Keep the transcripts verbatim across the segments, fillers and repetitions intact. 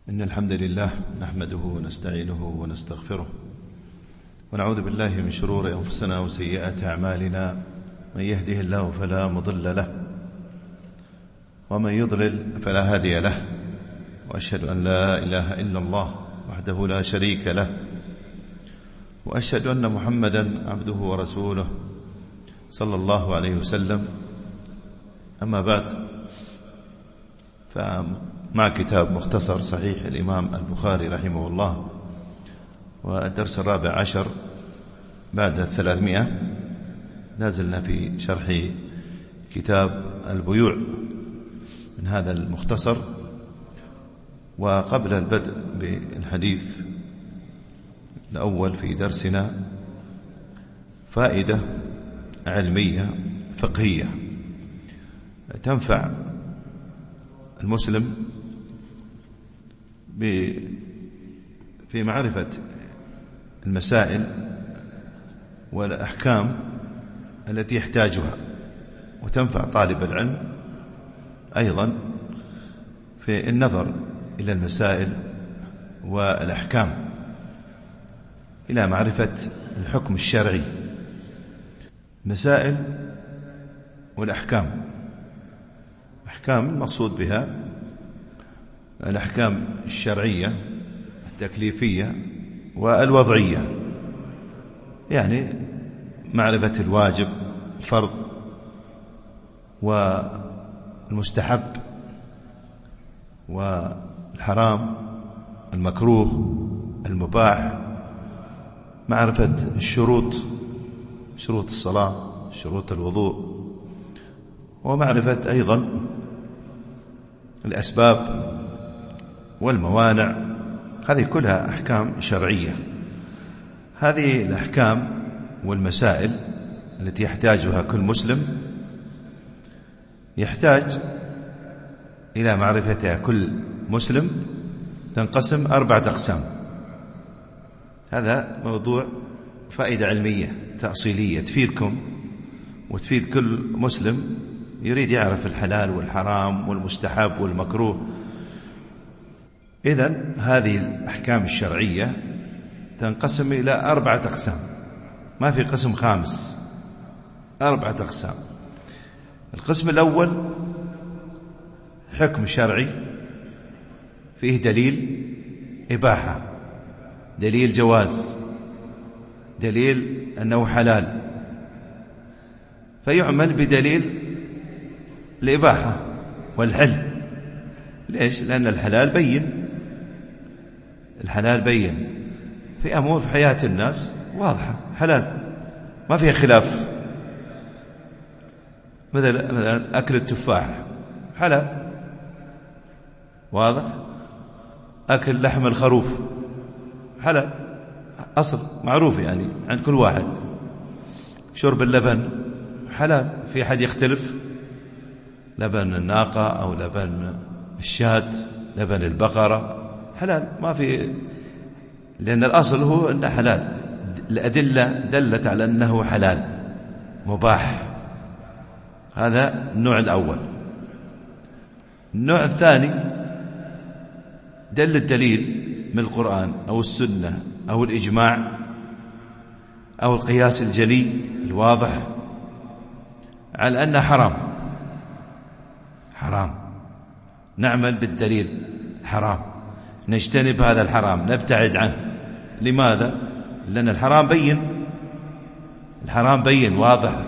إن الحمد لله نحمده ونستعينه ونستغفره ونعوذ بالله من شرور أنفسنا وسيئات أعمالنا. من يهده الله فلا مضل له ومن يضلل فلا هادي له، وأشهد أن لا إله إلا الله وحده لا شريك له، وأشهد أن محمدا عبده ورسوله صلى الله عليه وسلم. أما بعد، فمع كتاب مختصر صحيح الإمام البخاري رحمه الله، والدرس الرابع عشر بعد الثلاثمائة، نازلنا في شرح كتاب البيوع من هذا المختصر. وقبل البدء بالحديث الأول في درسنا فائدة علمية فقهية تنفع المسلم في معرفة المسائل والأحكام التي يحتاجها، وتنفع طالب العلم أيضا في النظر إلى المسائل والأحكام، إلى معرفة الحكم الشرعي. مسائل والأحكام، أحكام المقصود بها الأحكام الشرعية التكليفية والوضعية، يعني معرفة الواجب، الفرض، والمستحب، والحرام، المكروه، المباح، معرفة الشروط، شروط الصلاة، شروط الوضوء، ومعرفة أيضا الأسباب والموانع. هذه كلها أحكام شرعية. هذه الأحكام والمسائل التي يحتاجها كل مسلم يحتاج إلى معرفتها كل مسلم تنقسم أربعة أقسام. هذا موضوع فائدة علمية تأصيلية تفيدكم وتفيد كل مسلم يريد يعرف الحلال والحرام والمستحب والمكروه. إذن هذه الأحكام الشرعية تنقسم إلى أربعة أقسام، ما في قسم خامس، أربعة أقسام. القسم الأول حكم شرعي فيه دليل إباحة، دليل جواز، دليل أنه حلال، فيعمل بدليل الإباحة والحل. ليش؟ لأن الحلال بين، الحلال بين في أمور في حياة الناس واضحة، حلال ما فيها خلاف. مثل مثلا أكل التفاح حلال واضح، أكل لحم الخروف حلال أصل معروف يعني عند كل واحد. شرب اللبن حلال، في أحد يختلف؟ لبن الناقة أو لبن الشاة، لبن البقرة حلال، ما في، لأن الأصل هو أنه حلال. الأدلة دلت على أنه حلال مباح. هذا النوع الأول. النوع الثاني دل الدليل من القرآن أو السنة أو الإجماع أو القياس الجلي الواضح على أنه حرام، حرام نعمل بالدليل حرام، نجتنب هذا الحرام، نبتعد عنه. لماذا؟ لأن الحرام بين، الحرام بين واضح.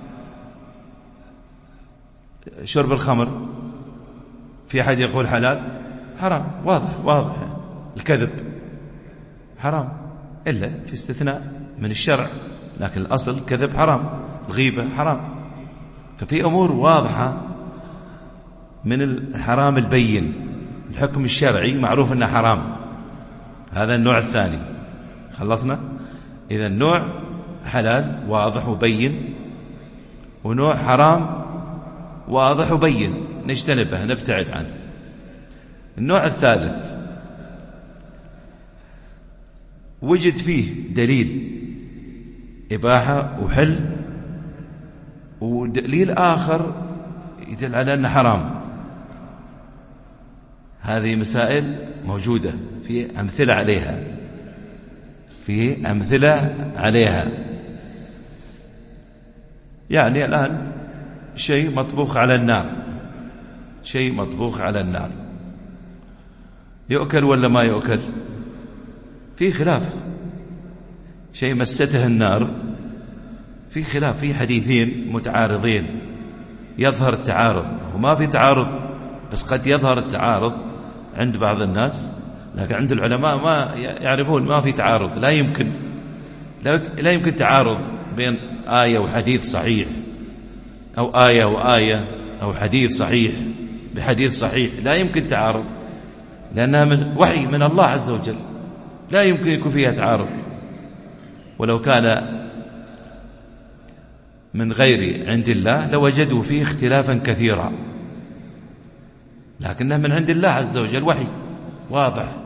شرب الخمر في أحد يقول حلال؟ حرام واضح واضح. الكذب حرام إلا في استثناء من الشرع، لكن الأصل الكذب حرام، الغيبة حرام. ففي أمور واضحة من الحرام البين، الحكم الشرعي معروف أنه حرام. هذا النوع الثاني. خلصنا؟ إذا النوع حلال واضح وبين، ونوع حرام واضح وبين نجتنبه نبتعد عنه. النوع الثالث وجد فيه دليل إباحة وحل، ودليل آخر يدل على أنه حرام. هذه مسائل موجودة، في أمثلة عليها، في أمثلة عليها. يعني الآن شيء مطبوخ على النار، شيء مطبوخ على النار يؤكل ولا ما يؤكل؟ في خلاف. شيء مسته النار في خلاف، في حديثين متعارضين، يظهر التعارض وما في تعارض، بس قد يظهر التعارض عند بعض الناس، لكن عند العلماء ما يعرفون ما في تعارض. لا يمكن لا يمكن تعارض بين آية وحديث صحيح، أو آية وآية، أو حديث صحيح بحديث صحيح، لا يمكن تعارض، لأنها من وحي من الله عز وجل، لا يمكن يكون فيها تعارض. ولو كان من غير عند الله لوجدوا فيه اختلافا كثيرا، لكنه من عند الله عز وجل، وحي واضح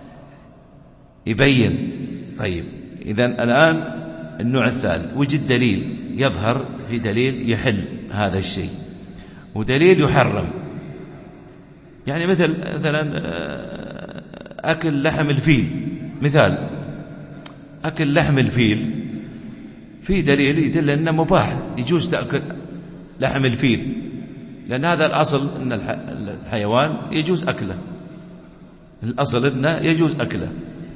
يبين. طيب، إذن الآن النوع الثالث، وجد دليل يظهر، في دليل يحل هذا الشيء ودليل يحرم. يعني مثل مثلا أكل لحم الفيل، مثال أكل لحم الفيل في دليل يدل أنه مباح، يجوز تأكل لحم الفيل، لأن هذا الأصل أن الحيوان يجوز أكله، الأصل أنه يجوز أكله.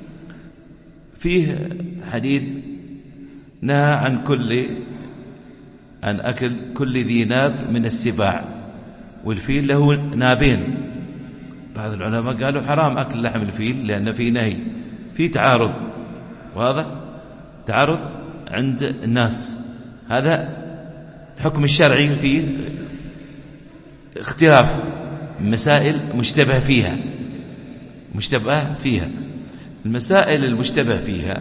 فيه حديث نهى عن كل عن أكل كل ذي ناب من السباع، والفيل له نابين. بعض العلماء قالوا حرام أكل لحم الفيل لأن فيه نهي، فيه تعارض واضح، تعارض عند الناس. هذا حكم الشرعي فيه اختلاف، مسائل مشتبه فيها، مشتبه فيها. المسائل المشتبه فيها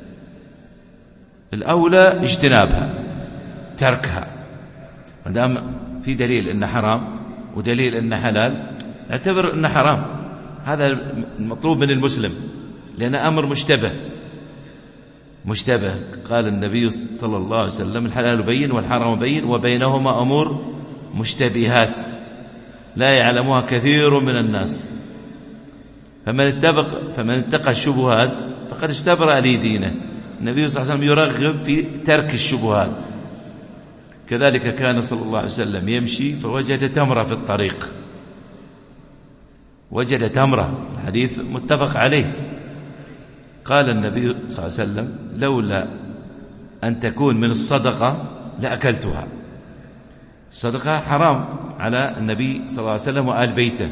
الأولى اجتنابها، تركها. ما دام في دليل أنه حرام ودليل أنه حلال، اعتبر أنه حرام. هذا المطلوب من المسلم، لأن أمر مشتبه مشتبه. قال النبي صلى الله عليه وسلم: الحلال بين والحرام بين وبينهما أمور مشتبهات لا يعلمها كثير من الناس، فمن اتبق فمن اتقى الشبهات فقد استبرأ لدينه. النبي صلى الله عليه وسلم يرغب في ترك الشبهات. كذلك كان صلى الله عليه وسلم يمشي فوجد تمرة في الطريق، وجد تمرة، الحديث متفق عليه. قال النبي صلى الله عليه وسلم: لولا أن تكون من الصدقة لأكلتها. الصدقة حرام على النبي صلى الله عليه وسلم وآل بيته،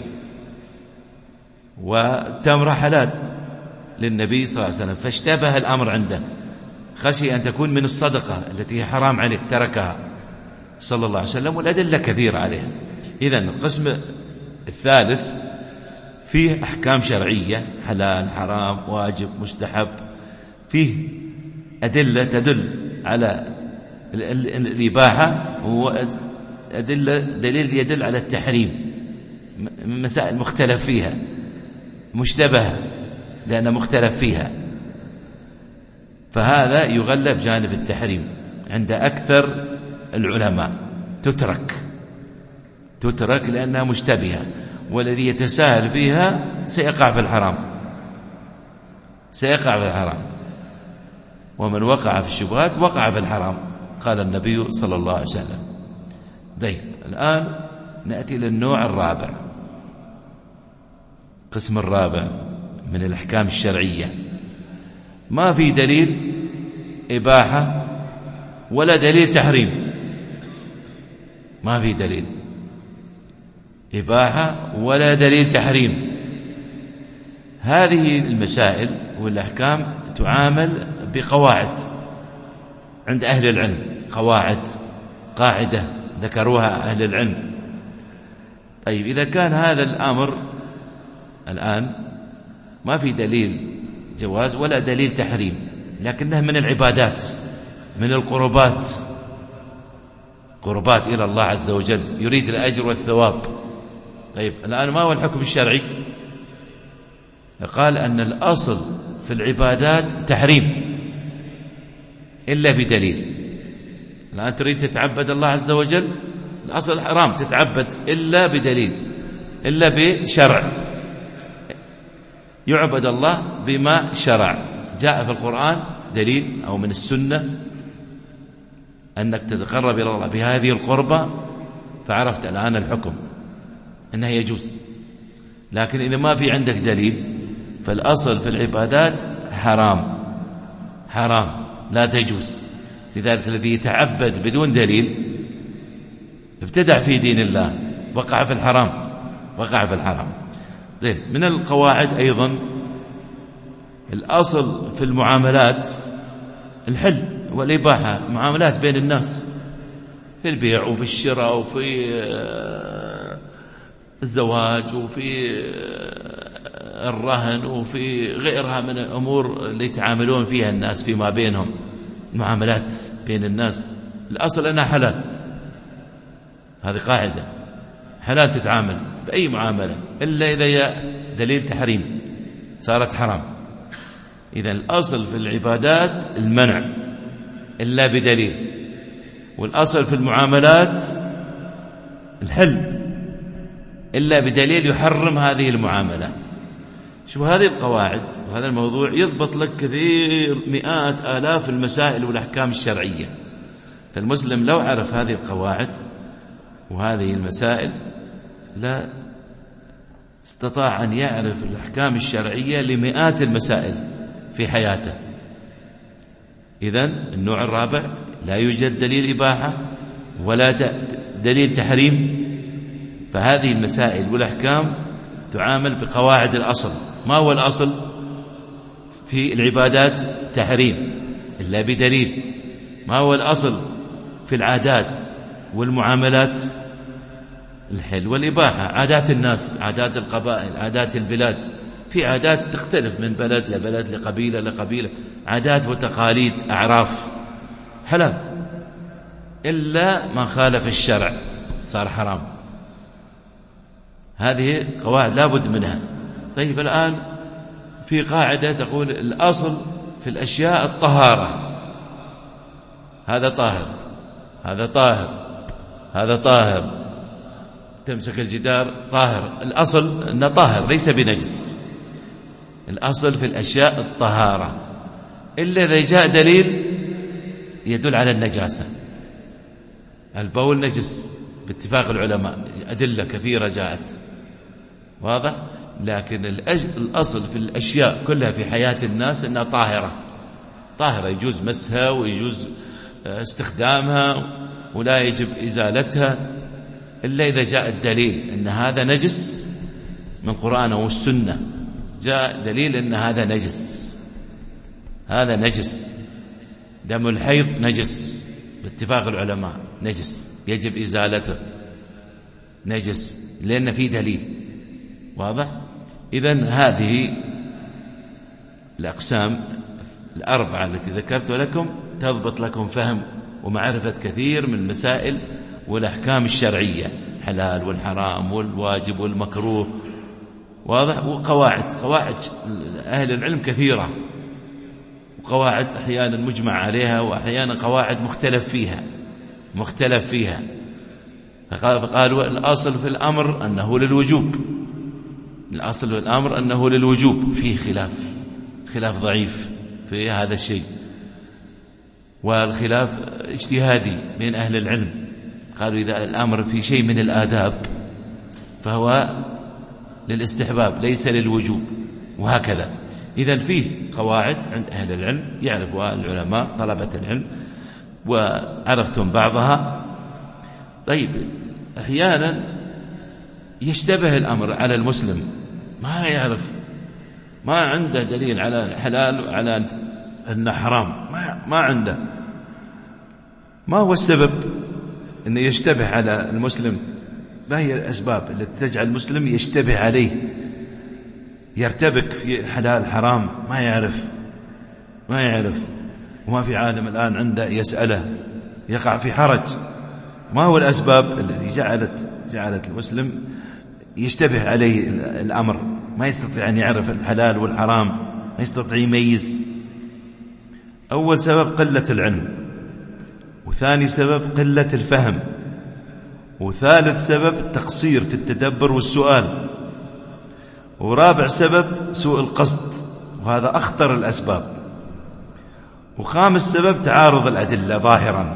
والتمرة حلال للنبي صلى الله عليه وسلم، فاشتبه الأمر عنده، خشي أن تكون من الصدقة التي هي حرام عليه، تركها صلى الله عليه وسلم، والأدلة كثيرة عليها. إذن القسم الثالث فيه أحكام شرعية، حلال حرام واجب مستحب، فيه أدلة تدل على الإباحة، وأدلة دليل يدل على التحريم، مسائل مختلف فيها، مشتبهة لأن مختلف فيها، فهذا يغلب جانب التحريم عند أكثر العلماء، تترك تترك لأنها مشتبهة، والذي يتساهل فيها سيقع في الحرام، سيقع في الحرام، ومن وقع في الشبهات وقع في الحرام، قال النبي صلى الله عليه وسلم. طيب، الآن نأتي للنوع الرابع، قسم الرابع من الأحكام الشرعية، ما في دليل إباحة ولا دليل تحريم، ما في دليل إباحة ولا دليل تحريم. هذه المسائل والأحكام تعامل بقواعد عند أهل العلم، قواعد، قاعدة ذكروها أهل العلم. طيب، إذا كان هذا الأمر الآن ما في دليل جواز ولا دليل تحريم، لكنها من العبادات، من القربات، قربات إلى الله عز وجل، يريد الأجر والثواب. طيب، الآن ما هو الحكم الشرعي؟ قال أن الأصل في العبادات تحريم إلا بدليل. الآن تريد تتعبد الله عز وجل، الأصل حرام تتعبد إلا بدليل، إلا بشرع، يعبد الله بما شرع. جاء في القرآن دليل أو من السنة أنك تتقرب إلى الله بهذه القربة، فعرفت الآن الحكم أنها يجوز. لكن إذا ما في عندك دليل فالأصل في العبادات حرام حرام لا تجوز. لذلك الذي يتعبد بدون دليل ابتدع في دين الله، وقع في الحرام وقع في الحرام. زين، من القواعد أيضا الأصل في المعاملات الحل والإباحة، معاملات بين الناس في البيع وفي الشراء وفي الزواج وفي الرهن وفي غيرها من الأمور اللي يتعاملون فيها الناس فيما بينهم، معاملات بين الناس الأصل أنها حلال. هذه قاعدة، حلال تتعامل بأي معاملة إلا إذا جاء دليل تحريم صارت حرام. إذا الأصل في العبادات المنع إلا بدليل، والأصل في المعاملات الحل إلا بدليل يحرم هذه المعاملة. شوف هذه القواعد وهذا الموضوع يضبط لك كثير مئات آلاف المسائل والأحكام الشرعية. فالمسلم لو عرف هذه القواعد وهذه المسائل لا استطاع أن يعرف الأحكام الشرعية لمئات المسائل في حياته. إذن النوع الرابع لا يوجد دليل إباحة ولا دليل تحريم، فهذه المسائل والأحكام تعامل بقواعد الأصل. ما هو الأصل في العبادات؟ تحريم إلا بدليل. ما هو الأصل في العادات والمعاملات؟ الحل والإباحة. عادات الناس، عادات القبائل، عادات البلاد، في عادات تختلف من بلد لبلد لقبيلة لقبيلة، عادات وتقاليد أعراف حلال، إلا ما خالف الشرع صار حرام. هذه قواعد لا بد منها. طيب الآن في قاعدة تقول الأصل في الأشياء الطهارة، هذا طاهر هذا طاهر هذا طاهر، تمسك الجدار طاهر، الأصل أنه طاهر ليس بنجس. الأصل في الأشياء الطهارة إلا إذا جاء دليل يدل على النجاسة. البول نجس باتفاق العلماء، أدلة كثيرة جاءت واضح. لكن الأصل في الأشياء كلها في حياة الناس أنها طاهرة طاهرة، يجوز مسها ويجوز استخدامها ولا يجب إزالتها إلا إذا جاء الدليل أن هذا نجس من قرآن والسنة، جاء دليل أن هذا نجس هذا نجس. دم الحيض نجس باتفاق العلماء، نجس يجب إزالته، نجس لأن في دليل واضح. إذن هذه الأقسام الأربعة التي ذكرت لكم تضبط لكم فهم ومعرفة كثير من المسائل والأحكام الشرعية، حلال والحرام والواجب والمكروه واضح. وقواعد قواعد أهل العلم كثيرة، وقواعد أحيانا مجمع عليها وأحيانا قواعد مختلف فيها مختلف فيها فقالوا الأصل في الأمر أنه للوجوب، الأصل في الأمر أنه للوجوب، فيه خلاف خلاف ضعيف في هذا الشيء، والخلاف اجتهادي بين أهل العلم. قالوا إذا الأمر في شيء من الآداب فهو للاستحباب ليس للوجوب، وهكذا. إذن فيه قواعد عند أهل العلم يعرفها العلماء طلبة العلم وعرفتم بعضها. طيب أحيانا يشتبه الأمر على المسلم، ما يعرف، ما عنده دليل على الحلال وعلى أنه حرام، ما, ما عنده. ما هو السبب أنه يشتبه على المسلم؟ ما هي الأسباب التي تجعل المسلم يشتبه عليه، يرتبك في حلال حرام، ما يعرف ما يعرف وما في عالم الآن عنده يسأله، يقع في حرج. ما هو الأسباب التي جعلت جعلت المسلم يشتبه عليه الأمر، ما يستطيع أن يعرف الحلال والحرام، ما يستطيع يميز؟ أول سبب قلة العلم، وثاني سبب قلة الفهم، وثالث سبب التقصير في التدبر والسؤال، ورابع سبب سوء القصد، وهذا أخطر الأسباب. وخامس سبب تعارض الأدلة ظاهرا.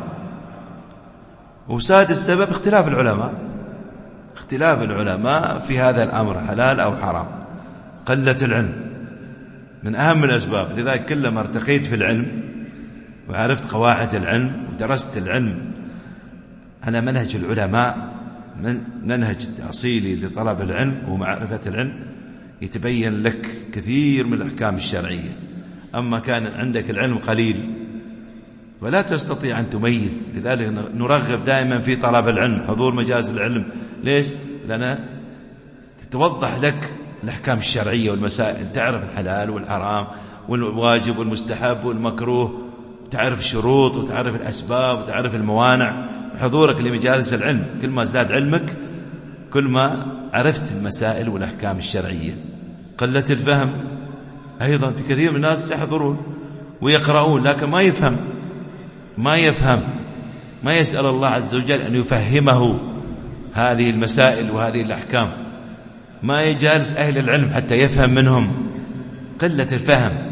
وسادس سبب اختلاف العلماء، اختلاف العلماء في هذا الأمر حلال أو حرام. قلة العلم من أهم الأسباب. لذلك كلما ارتقيت في العلم وعرفت قواعد العلم ودرست العلم على منهج العلماء، من منهج تأصيلي لطلب العلم ومعرفة العلم، يتبين لك كثير من الأحكام الشرعية. أما كان عندك العلم قليل ولا تستطيع أن تميز. لذلك نرغب دائما في طلب العلم، حضور مجالس العلم. ليش؟ لأن تتوضح لك الأحكام الشرعية والمسائل، تعرف الحلال والحرام والواجب والمستحب والمكروه، تعرف الشروط وتعرف الأسباب وتعرف الموانع. حضورك لمجالس العلم كل ما ازداد علمك كل ما عرفت المسائل والأحكام الشرعية. قلة الفهم أيضا، في كثير من الناس يحضرون ويقرؤون لكن ما يفهم ما يفهم ما يسأل الله عز وجل أن يفهمه هذه المسائل وهذه الأحكام، ما يجالس أهل العلم حتى يفهم منهم. قلة الفهم.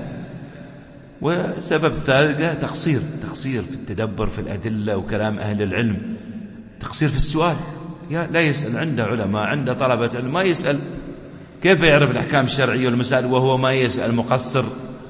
وسبب الثالث تقصير تقصير في التدبر في الأدلة وكلام أهل العلم، تقصير في السؤال. لا يسأل، عنده علماء عنده طلبة علم ما يسأل، كيف يعرف الأحكام الشرعية والمسائل وهو ما يسأل؟ مقصر.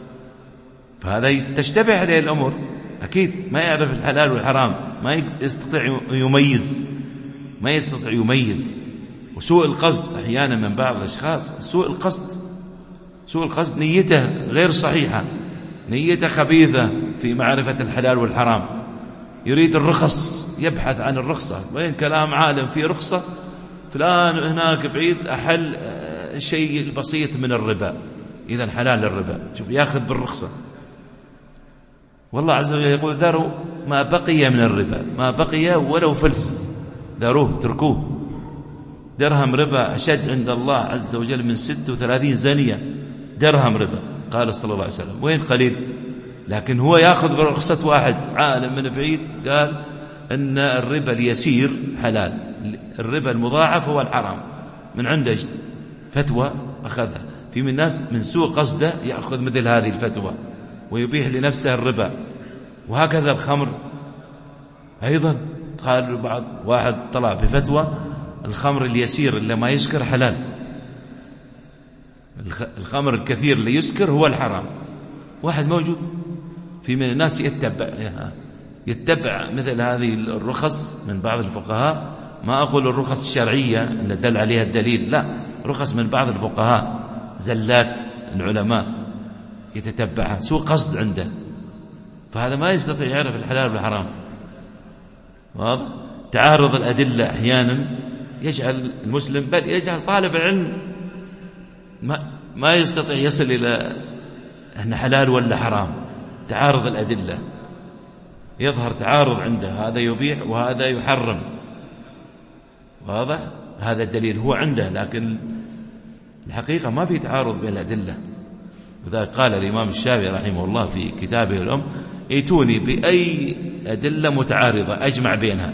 فهذا تشتبه عليه الأمور، أكيد ما يعرف الحلال والحرام، ما يستطيع يميز ما يستطيع يميز. وسوء القصد أحيانا من بعض الأشخاص، سوء القصد سوء القصد نيته غير صحيحة، نيته خبيثة في معرفة الحلال والحرام، يريد الرخص، يبحث عن الرخصة. وين كلام عالم في رخصة، فلان هناك بعيد أحل الشيء البسيط من الربا، إذن حلال الربا، شوف يأخذ بالرخصة. والله عز وجل يقول ذروا ما بقي من الربا، ما بقي ولو فلس، ذروه تركوه. درهم ربا أشد عند الله عز وجل من ست وثلاثين زانية، درهم ربا قال صلى الله عليه وسلم. وين قليل؟ لكن هو يأخذ برخصة واحد عالم من بعيد قال أن الربا اليسير حلال، الربا المضاعف هو الحرام، من عنده فتوى أخذها. في من الناس من سوء قصده يأخذ مثل هذه الفتوى ويبيح لنفسه الربا. وهكذا الخمر أيضا، قال بعض واحد طلع بفتوى الخمر اليسير اللي ما يسكر حلال، الخمر الكثير اللي يسكر هو الحرام. واحد موجود في من الناس يتبع يتبع مثل هذه الرخص من بعض الفقهاء. ما أقول الرخص الشرعية اللي دل عليها الدليل، لا، رخص من بعض الفقهاء، زلات العلماء يتتبعها، سوء قصد عنده. فهذا ما يستطيع يعرف الحلال والحرام. واضح؟ تعارض الأدلة أحيانا يجعل المسلم، بل يجعل طالب العلم ما, ما يستطيع يصل إلى أن حلال ولا حرام. تعارض الأدلة، يظهر تعارض عنده، هذا يبيح وهذا يحرم. واضح؟ هذا الدليل هو عنده، لكن الحقيقة ما في تعارض بين الأدلة. وذلك قال الإمام الشافعي رحمه الله في كتابه الأم: ائتوني بأي أدلة متعارضة أجمع بينها.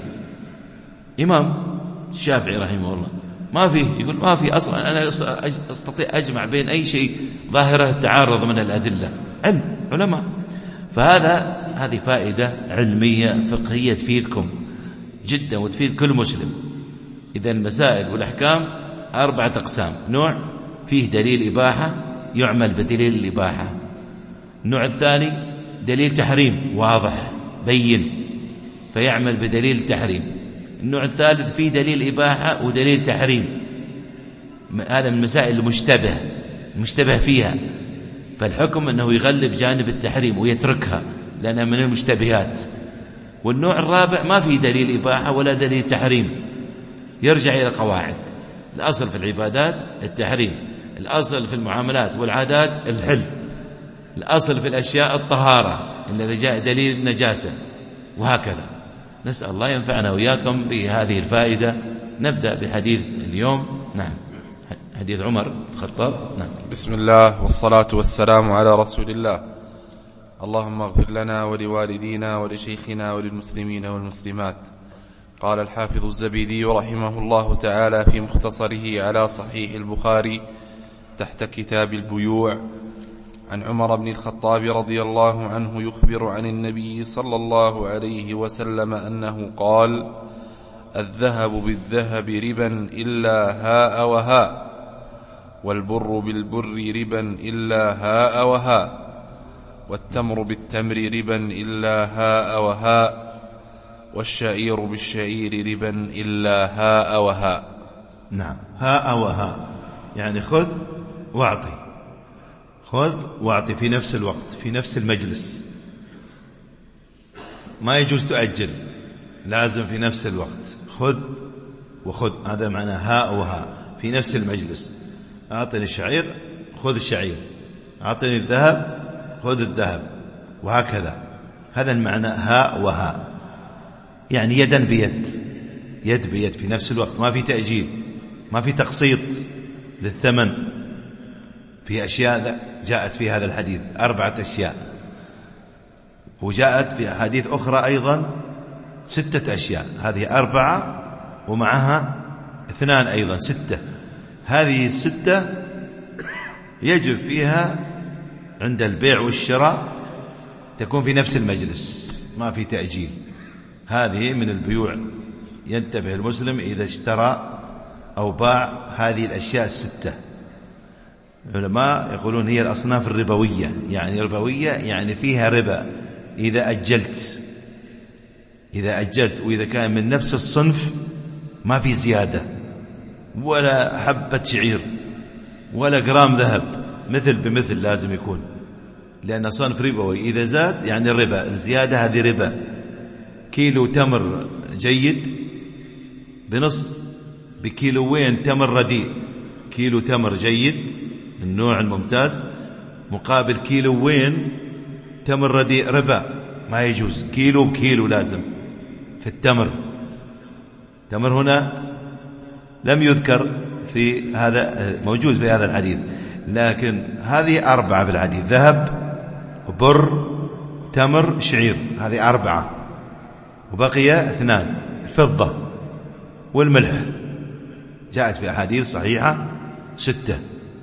إمام الشافعي رحمه الله ما فيه، يقول ما في أصلا أنا أستطيع أجمع بين أي شيء ظاهرة التعارض من الأدلة. علم علماء. فهذا هذه فائدة علمية فقهية تفيدكم جدا وتفيد كل مسلم. إذا المسائل والأحكام أربعة أقسام: نوع فيه دليل إباحة يعمل بدليل الإباحة، النوع الثاني دليل تحريم واضح بين فيعمل بدليل التحريم، النوع الثالث فيه دليل إباحة ودليل تحريم، هذا من المسائل المشتبه المشتبه فيها، فالحكم أنه يغلب جانب التحريم ويتركها لأنها من المشتبهات. والنوع الرابع ما فيه دليل إباحة ولا دليل تحريم، يرجع إلى قواعد. الأصل في العبادات التحريم، الأصل في المعاملات والعادات الحل، الأصل في الأشياء الطهارة الذي جاء دليل النجاسة، وهكذا. نسأل الله ينفعنا وإياكم بهذه الفائدة. نبدأ بحديث اليوم. نعم، حديث عمر الخطاب. نعم. بسم الله والصلاة والسلام على رسول الله. اللهم اغفر لنا ولوالدينا ولشيخنا وللمسلمين والمسلمات. قال الحافظ الزبيدي رحمه الله تعالى في مختصره على صحيح البخاري: تحت كتاب البيوع عن عمر بن الخطاب رضي الله عنه يخبر عن النبي صلى الله عليه وسلم أنه قال: الذهب بالذهب ربا إلا هاء وهاء، والبر بالبر ربا إلا هاء وهاء، والتمر بالتمر ربا إلا هاء وهاء، والشعير بالشعير ربا إلا هاء وهاء. نعم، هاء وهاء يعني خذ واعطي، خذ واعطي في نفس الوقت، في نفس المجلس، ما يجوز تؤجل، لازم في نفس الوقت، خذ وخذ، هذا معنى هاء وهاء في نفس المجلس. أعطني الشعير خذ الشعير، أعطني الذهب خذ الذهب، وهكذا. هذا المعنى هاء وهاء، يعني يدا بيد، يد بيد في نفس الوقت، ما في تأجيل، ما في تقسيط للثمن. في أشياء جاءت في هذا الحديث أربعة أشياء، وجاءت في أحاديث أخرى أيضا ستة أشياء. هذه أربعة ومعها اثنان أيضا ستة. هذه الستة يجب فيها عند البيع والشراء تكون في نفس المجلس، ما في تأجيل. هذه من البيوع ينتبه المسلم إذا اشترى أو باع هذه الأشياء الستة. العلماء يقولون هي الأصناف الربوية، يعني ربوية يعني فيها ربا. إذا أجلت إذا أجلت وإذا كان من نفس الصنف ما في زيادة ولا حبة شعير ولا جرام ذهب، مثل بمثل لازم يكون، لأن صنف ربوي إذا زاد يعني الربا، الزيادة هذه ربا. كيلو تمر جيد بنص بكيلوين تمر رديء، كيلو تمر جيد النوع الممتاز مقابل كيلوين تمر رديء، ربا، ما يجوز. كيلو بكيلو لازم في التمر. تمر هنا لم يذكر في هذا، موجود في هذا الحديث، لكن هذه أربعة في الحديث: ذهب وبر تمر شعير، هذه أربعة، وبقي اثنان: الفضة والملح. جاءت في أحاديث صحيحة ستة.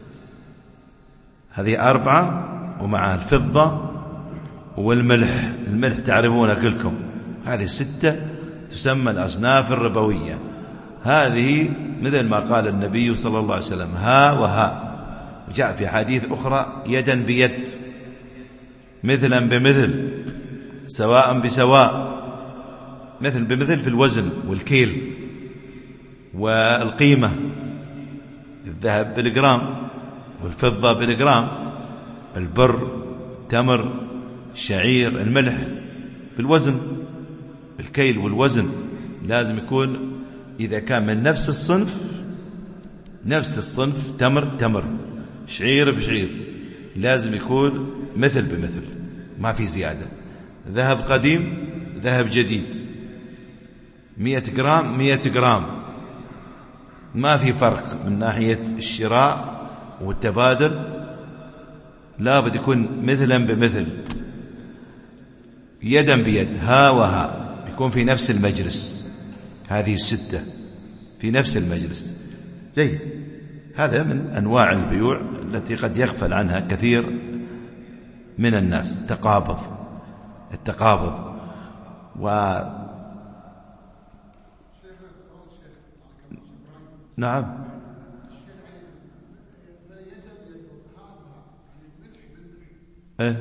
هذه أربعة ومع الفضة والملح، الملح تعرفون كلكم. هذه ستة تسمى الأصناف الربوية. هذه مثل ما قال النبي صلى الله عليه وسلم ها وها. جاء في حديث أخرى يدا بيد، مثلا بمثل، سواء بسواء، مثل بمثل في الوزن والكيل والقيمة. الذهب بالجرام والفضة بالجرام، البر، تمر، الشعير، الملح بالوزن، بالكيل والوزن. لازم يكون إذا كان من نفس الصنف، نفس الصنف، تمر تمر، شعير بشعير، لازم يكون مثل بمثل، ما في زيادة. ذهب قديم ذهب جديد، مئة جرام مئة جرام، ما في فرق من ناحية الشراء والتبادل، لا بد يكون مثلا بمثل، يدا بيد، ها وها، يكون في نفس المجلس. هذه الستة في نفس المجلس. جيد. هذا من أنواع البيوع التي قد يغفل عنها كثير من الناس. التقابض التقابض و نعم إيه؟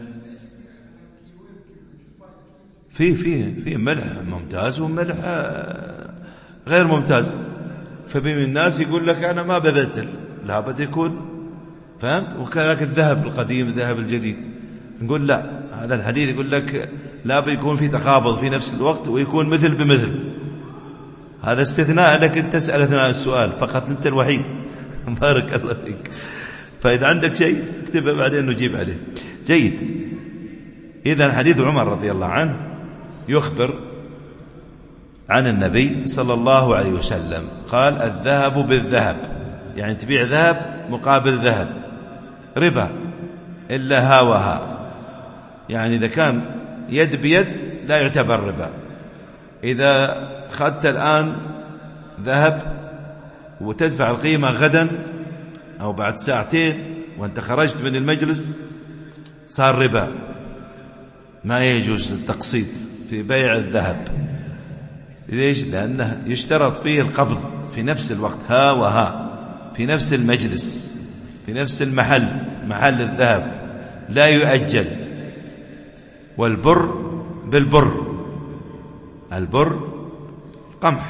في في في ملح ممتاز وملح غير ممتاز. فبين الناس يقول لك أنا ما ببدل، لا بد يكون، فهمت؟ وكذلك الذهب القديم الذهب الجديد، نقول لا، هذا الحديث يقول لك لا بد يكون في تقابض في نفس الوقت ويكون مثل بمثل. هذا استثناء لك أن تسأل أثناء السؤال فقط، أنت الوحيد. بارك الله فيك. فإذا عندك شيء اكتبه بعدين نجيب عليه. جيد. إذن حديث عمر رضي الله عنه يخبر عن النبي صلى الله عليه وسلم قال: الذهب بالذهب، يعني تبيع ذهب مقابل ذهب، ربا إلا ها وها. يعني إذا كان يد بيد لا يعتبر ربا. إذا أخذت الآن ذهب وتدفع القيمة غدا أو بعد ساعتين وأنت خرجت من المجلس صار ربا. ما يجوز التقسيط في بيع الذهب. ليش؟ لأنه يشترط فيه القبض في نفس الوقت، ها وها، في نفس المجلس، في نفس المحل، محل الذهب، لا يؤجل. والبر بالبر، البر قمح،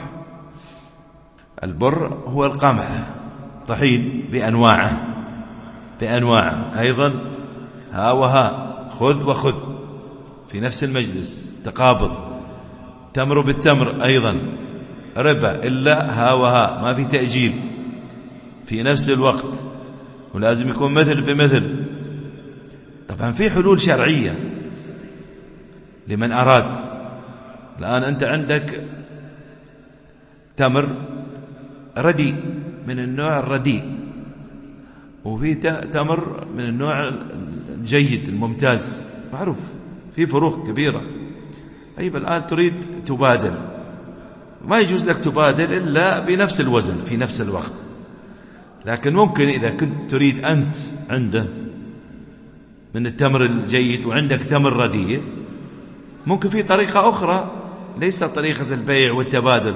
البر هو القمح، طحين بأنواعه بأنواعه أيضا، ها وها، خذ وخذ في نفس المجلس، تقابض. تمر بالتمر أيضا ربا، إلا ها وها، ما في تأجيل، في نفس الوقت، ولازم يكون مثل بمثل. طبعا في حلول شرعية لمن أراد. الآن أنت عندك تمر رديء من النوع الرديء، وفي تمر من النوع الجيد الممتاز، معروف في فروق كبيرة. طيب الآن تريد تبادل، ما يجوز لك تبادل إلا بنفس الوزن في نفس الوقت. لكن ممكن إذا كنت تريد أنت عنده من التمر الجيد وعندك تمر رديء، ممكن في طريقة أخرى ليس طريقة البيع والتبادل.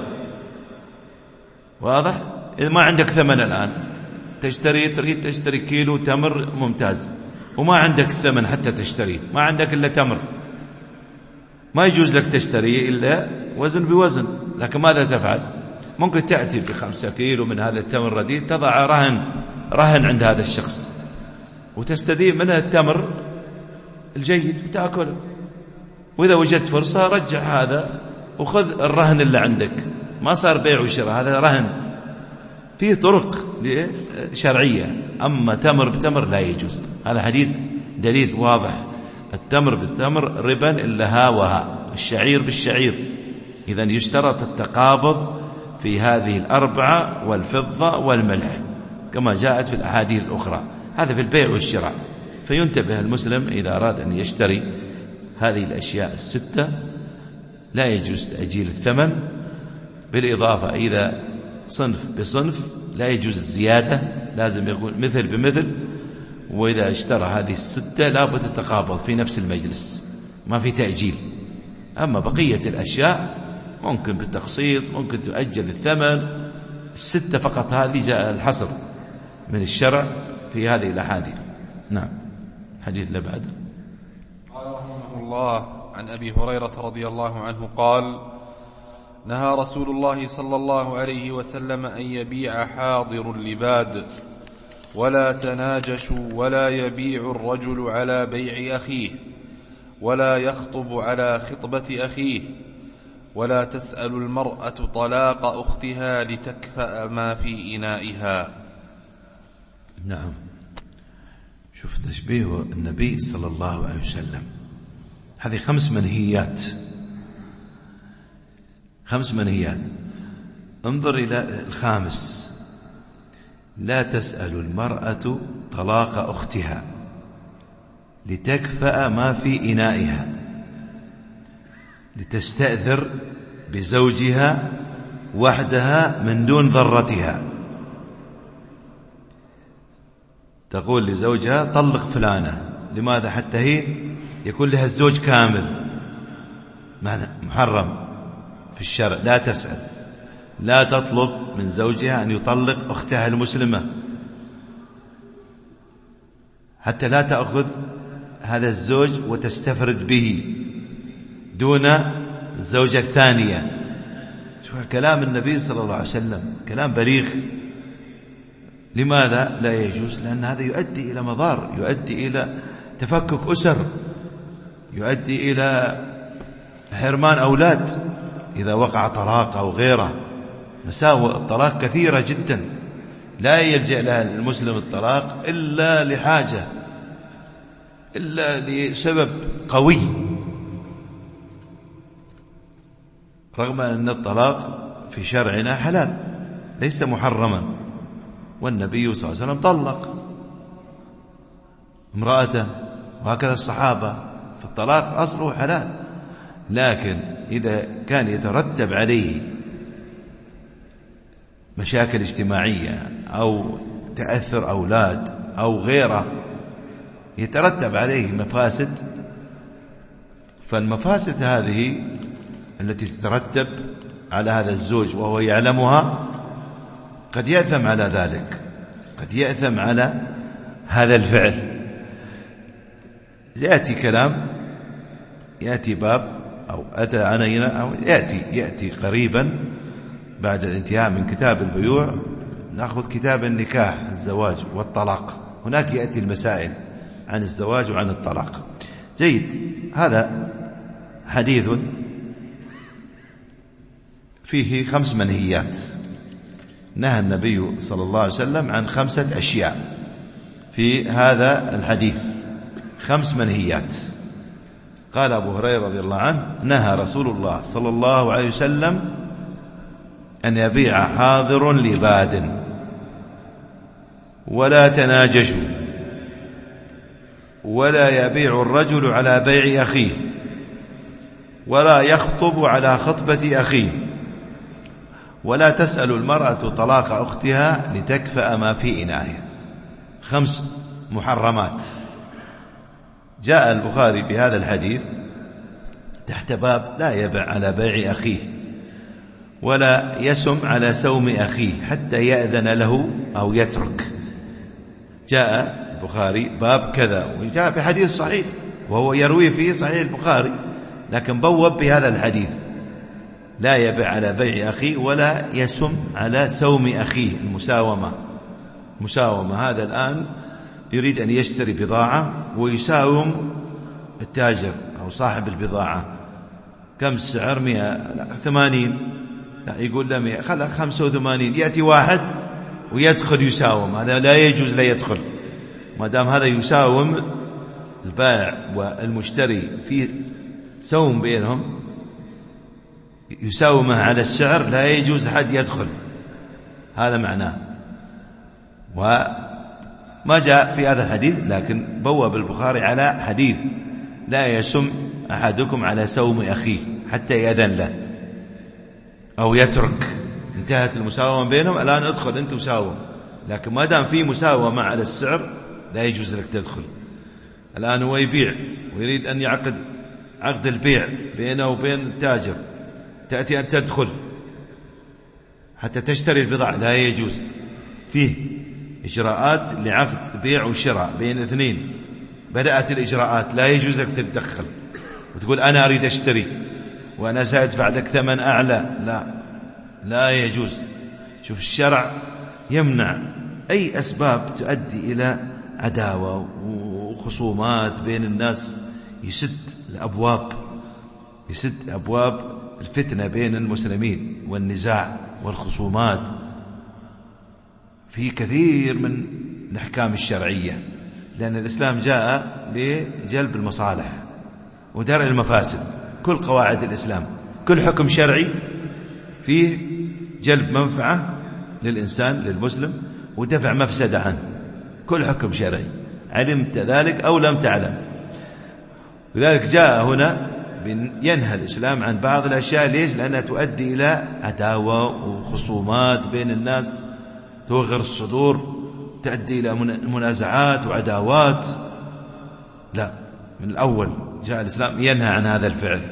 واضح؟ إذا ما عندك ثمن الآن، تشتري تريد تشتري كيلو تمر ممتاز وما عندك ثمن حتى تشتريه، ما عندك إلا تمر، ما يجوز لك تشتريه إلا وزن بوزن. لكن ماذا تفعل؟ ممكن تأتي بخمسة كيلو من هذا التمر الرديء، تضع رهن رهن عند هذا الشخص، وتستدين منه التمر الجيد وتأكله. وإذا وجدت فرصة رجع هذا وخذ الرهن اللي عندك. ما صار بيع وشراء، هذا رهن. فيه طرق شرعية. أما تمر بتمر لا يجوز. هذا حديث دليل واضح. التمر بالتمر ربا إلا ها وها، الشعير بالشعير. إذن يشترط التقابض في هذه الأربعة، والفضة والملح كما جاءت في الأحاديث الأخرى. هذا في البيع والشراء. فينتبه المسلم إذا أراد أن يشتري هذه الأشياء الستة لا يجوز تأجيل الثمن. بالإضافة إذا صنف بصنف لا يجوز الزيادة، لازم يكون مثل بمثل. وإذا اشترى هذه الستة لابد التقابض في نفس المجلس، ما في تأجيل. أما بقية الأشياء ممكن بالتقسيط، ممكن تؤجل الثمن. الستة فقط هذه جاء الحصر من الشرع في هذه الأحاديث. نعم. حديث لبعده. قال رحمه الله عن أبي هريرة رضي الله عنه قال: نهى رسول الله صلى الله عليه وسلم أن يبيع حاضر لباد، ولا تناجشوا، ولا يبيع الرجل على بيع أخيه، ولا يخطب على خطبة أخيه، ولا تسأل المرأة طلاق أختها لتكفأ ما في إنائها. نعم. شوف تشبيه النبي صلى الله عليه وسلم. هذه خمس منهيات، خمس منهيات. انظر إلى الخامس: لا تسأل المرأة طلاق أختها لتكفأ ما في إنائها، لتستأثر بزوجها وحدها من دون ضرتها. تقول لزوجها: طلق فلانة. لماذا؟ حتى هي يكون لها الزوج كامل. محرم في الشرع. لا تسأل، لا تطلب من زوجها أن يطلق أختها المسلمة، حتى لا تأخذ هذا الزوج وتستفرد به دون الزوجة الثانية. شوف كلام النبي صلى الله عليه وسلم، كلام بليغ. لماذا لا يجوز؟ لأن هذا يؤدي إلى مضار، يؤدي إلى تفكك أسر، يؤدي إلى حرمان أولاد إذا وقع طلاق أو غيره. مساوئ الطلاق كثيرة جدا، لا يلجأ لها المسلم الطلاق إلا لحاجة، إلا لسبب قوي، رغم أن الطلاق في شرعنا حلال ليس محرما. والنبي صلى الله عليه وسلم طلق امرأته، وهكذا الصحابة. فالطلاق أصله حلال، لكن إذا كان يترتب عليه مشاكل اجتماعية أو تأثر أولاد أو غيره يترتب عليه مفاسد، فالمفاسد هذه التي تترتب على هذا الزوج وهو يعلمها قد يأثم على ذلك، قد يأثم على هذا الفعل. يأتي كلام، يأتي باب أو أتى علينا أو يأتي يأتي قريبا بعد الانتهاء من كتاب البيوع نأخذ كتاب النكاح، الزواج والطلاق، هناك يأتي المسائل عن الزواج وعن الطلاق. جيد. هذا حديث فيه خمس منهيات، نهى النبي صلى الله عليه وسلم عن خمسة أشياء في هذا الحديث، خمس منهيات. قال أبو هريرة رضي الله عنه: نهى رسول الله صلى الله عليه وسلم أن يبيع حاضر لباد، ولا تناجشوا، ولا يبيع الرجل على بيع أخيه، ولا يخطب على خطبة أخيه، ولا تسأل المرأة طلاق أختها لتكفأ ما في إنائها. خمس محرمات. جاء البخاري بهذا الحديث تحت باب لا يبع على بيع أخيه، ولا يسم على سوم أخيه حتى يأذن له أو يترك. جاء البخاري باب كذا، وجاء بحديث صحيح وهو يروي فيه صحيح البخاري، لكن بوب بهذا الحديث لا يبع على بيع أخيه ولا يسم على سوم أخيه، المساومة. مساومة، هذا الآن يريد أن يشتري بضاعة ويساوم التاجر أو صاحب البضاعة. كم السعر؟ مئة، لا ثمانين، لا يقول لا مئة، خلق خمسة وثمانين. يأتي واحد ويدخل يساوم، هذا لا يجوز، لا يدخل. ما دام هذا يساوم البائع والمشتري في سوم بينهم، يساومه على السعر، لا يجوز أحد يدخل. هذا معناه. وما جاء في هذا الحديث، لكن بوب البخاري على حديث لا يسم أحدكم على سوم أخيه حتى يأذن له أو يترك. انتهت المساومة بينهم، الآن ادخل أنت وساوم، لكن ما دام في مساومة على السعر لا يجوز لك تدخل. الآن هو يبيع ويريد أن يعقد عقد البيع بينه وبين التاجر، تأتي أن تدخل حتى تشتري البضاعة، لا يجوز. فيه إجراءات لعقد بيع وشراء بين اثنين، بدأت الإجراءات، لا يجوز لك تتدخل وتقول أنا أريد أشتري وأنا سأدفع لك ثمن أعلى، لا لا يجوز. شوف الشرع يمنع أي أسباب تؤدي إلى عداوة وخصومات بين الناس، يسد الأبواب، يسد أبواب الفتنة بين المسلمين والنزاع والخصومات في كثير من الأحكام الشرعية، لأن الإسلام جاء لجلب المصالح ودرء المفاسد. كل قواعد الإسلام، كل حكم شرعي فيه جلب منفعة للإنسان للمسلم ودفع مفسدة عنه، كل حكم شرعي، علمت ذلك أو لم تعلم. وذلك جاء هنا ينهى الإسلام عن بعض الأشياء. ليش؟ لأنها تؤدي إلى عداوة وخصومات بين الناس، توغر الصدور، تؤدي إلى منازعات وعداوات. لا، من الأول جاء الإسلام ينهى عن هذا الفعل.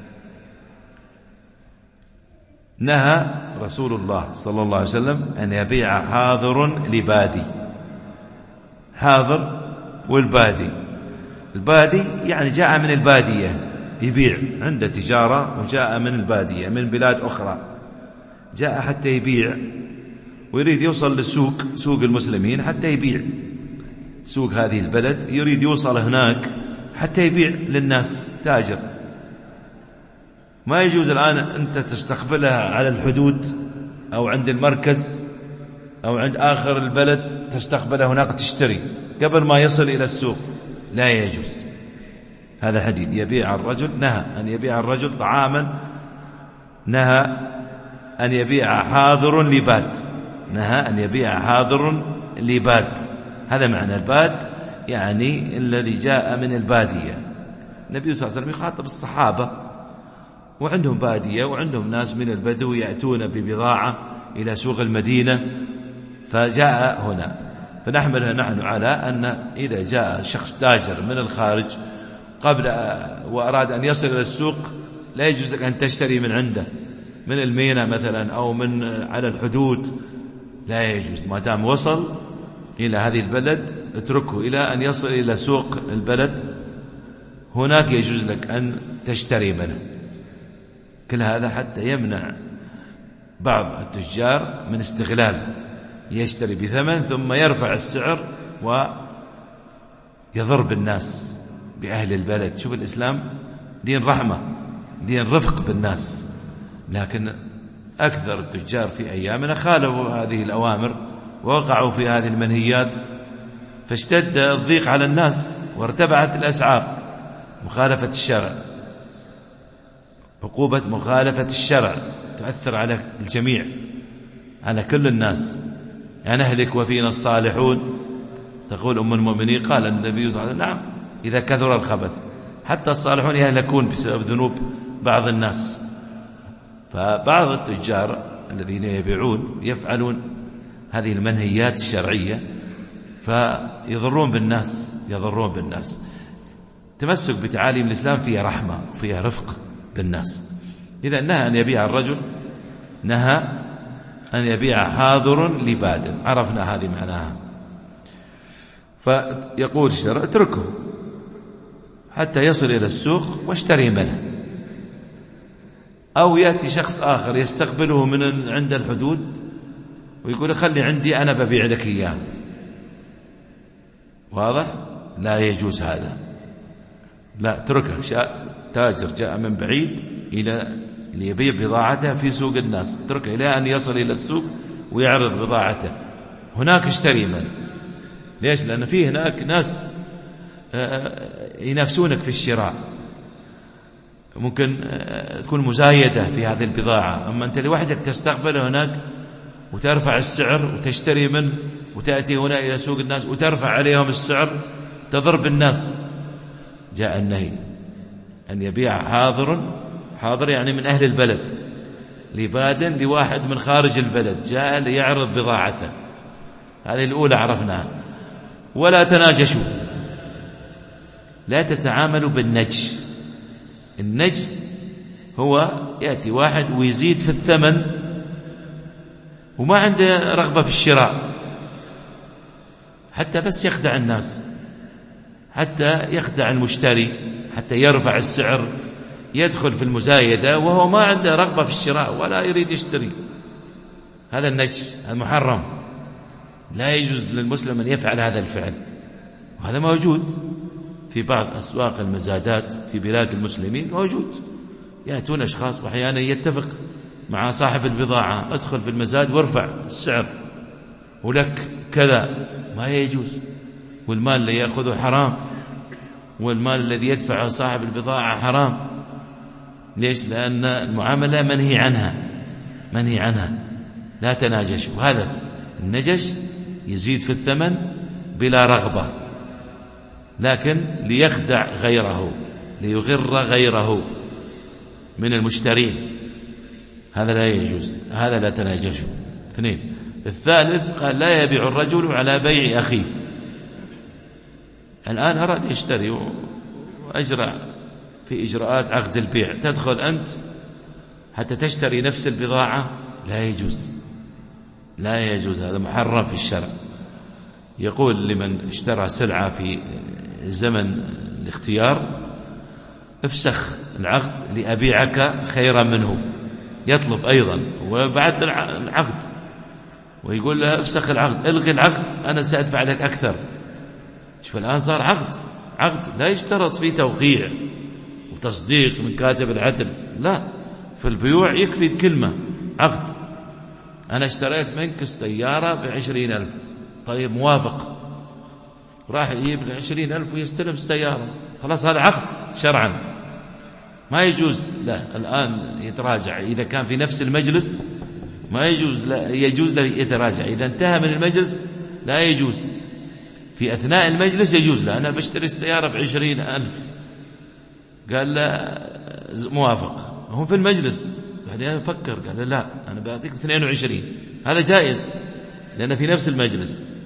نهى رسول الله صلى الله عليه وسلم أن يبيع حاضر لبادي. حاضر والبادي، البادي يعني جاء من البادية يبيع، عنده تجارة وجاء من البادية من بلاد أخرى، جاء حتى يبيع ويريد يوصل للسوق، سوق المسلمين، حتى يبيع. سوق هذه البلد يريد يوصل هناك حتى يبيع للناس، تاجر. ما يجوز الآن أنت تستقبلها على الحدود أو عند المركز أو عند آخر البلد، تستقبلها هناك تشتري قبل ما يصل إلى السوق، لا يجوز. هذا حديث يبيع الرجل، نهى أن يبيع الرجل طعاما، نهى أن يبيع حاضر لباد، نهى أن يبيع حاضر لباد. هذا معنى الباد، يعني الذي جاء من البادية. النبي صلى الله عليه وسلم يخاطب الصحابة وعندهم بادية وعندهم ناس من البدو يأتون ببضاعة إلى سوق المدينة، فجاء هنا فنحملها نحن على أن إذا جاء شخص تاجر من الخارج قبل وأراد أن يصل إلى السوق لا يجوز لك أن تشتري من عنده من المينا مثلا أو من على الحدود، لا يجوز. ما دام وصل إلى هذه البلد اتركه إلى أن يصل إلى سوق البلد، هناك يجوز لك أن تشتري منه. كل هذا حتى يمنع بعض التجار من استغلال، يشتري بثمن ثم يرفع السعر ويضر بالناس بأهل البلد. شوف الإسلام دين رحمة، دين رفق بالناس، لكن أكثر التجار في أيامنا خالفوا هذه الأوامر ووقعوا في هذه المنهيات، فاشتد الضيق على الناس وارتفعت الأسعار. مخالفة الشرع، عقوبة مخالفة الشرع تؤثر على الجميع، على كل الناس. يعني أهلك وفينا الصالحون، تقول أم المؤمنين قال النبي صلى الله عليه وسلم نعم إذا كثر الخبث حتى الصالحون يهلكون بسبب ذنوب بعض الناس. فبعض التجار الذين يبيعون يفعلون هذه المنهيات الشرعية فيضرون بالناس، يضرون بالناس. تمسك بتعاليم الإسلام فيها رحمة وفيها رفق بالناس. إذا نهى أن يبيع الرجل، نهى أن يبيع حاضر لباد، عرفنا هذه معناها. فيقول الشرع اتركه حتى يصل إلى السوق واشتري منه. أو يأتي شخص آخر يستقبله من عند الحدود ويقول خلي عندي أنا ببيع لك إياه. واضح؟ لا يجوز هذا، لا اتركه. تاجر جاء من بعيد إلى ليبيع بضاعته في سوق الناس، اتركه إلى أن يصل إلى السوق ويعرض بضاعته، هناك اشتري منه. ليش؟ لأن فيه هناك ناس ينافسونك في الشراء، ممكن تكون مزايدة في هذه البضاعة، أما أنت لوحدك تستقبله هناك وترفع السعر وتشتري منه، وتأتي هنا إلى سوق الناس وترفع عليهم السعر، تضرب الناس. جاء النهي أن يبيع حاضر، حاضر يعني من أهل البلد، لباد لواحد من خارج البلد جاء ليعرض بضاعته. هذه الأولى عرفناها. ولا تناجشوا، لا تتعاملوا بالنجش. النجس هو يأتي واحد ويزيد في الثمن وما عنده رغبة في الشراء، حتى بس يخدع الناس، حتى يخدع المشتري، حتى يرفع السعر، يدخل في المزايدة وهو ما عنده رغبة في الشراء ولا يريد يشتري. هذا النجس، هذا محرم، لا يجوز للمسلم أن يفعل هذا الفعل. وهذا موجود في بعض أسواق المزادات في بلاد المسلمين، موجود. يأتون أشخاص وأحيانا يتفق مع صاحب البضاعة ادخل في المزاد وارفع السعر ولك كذا، ما يجوز. والمال اللي يأخذه حرام، والمال الذي يدفعه صاحب البضاعة حرام. ليش؟ لأن المعاملة منهي عنها، منهي عنها. لا تناجشوا. هذا النجش يزيد في الثمن بلا رغبة، لكن ليخدع غيره، ليغر غيره من المشترين، هذا لا يجوز، هذا لا تناجشوا. اثنين. الثالث قال لا يبيع الرجل على بيع أخيه. الآن أراد يشتري وأجرى في إجراءات عقد البيع، تدخل أنت حتى تشتري نفس البضاعة، لا يجوز، لا يجوز، هذا محرم في الشرع. يقول لمن اشترى سلعة في زمن الاختيار افسخ العقد لأبيعك خيرا منه، يطلب أيضا وبعد العقد ويقول له افسخ العقد، الغي العقد، أنا سأدفع لك أكثر. شوف الآن صار عقد، عقد لا يشترط فيه توقيع وتصديق من كاتب العدل، لا، في البيوع يكفي الكلمة عقد. أنا اشتريت منك السيارة بعشرين ألف، طيب موافق، راح يجيب العشرين ألف ويستلم السيارة، خلاص هذا عقد شرعا، ما يجوز. لا، الآن يتراجع إذا كان في نفس المجلس، ما يجوز، لا يجوز له يتراجع. إذا انتهى من المجلس لا يجوز، في أثناء المجلس يجوز له. أنا بشتري السيارة بعشرين ألف، قال لا موافق، هم في المجلس، بعدين فكر قال لا أنا بعطيك اثنين وعشرين، هذا جائز لأن في نفس المجلس.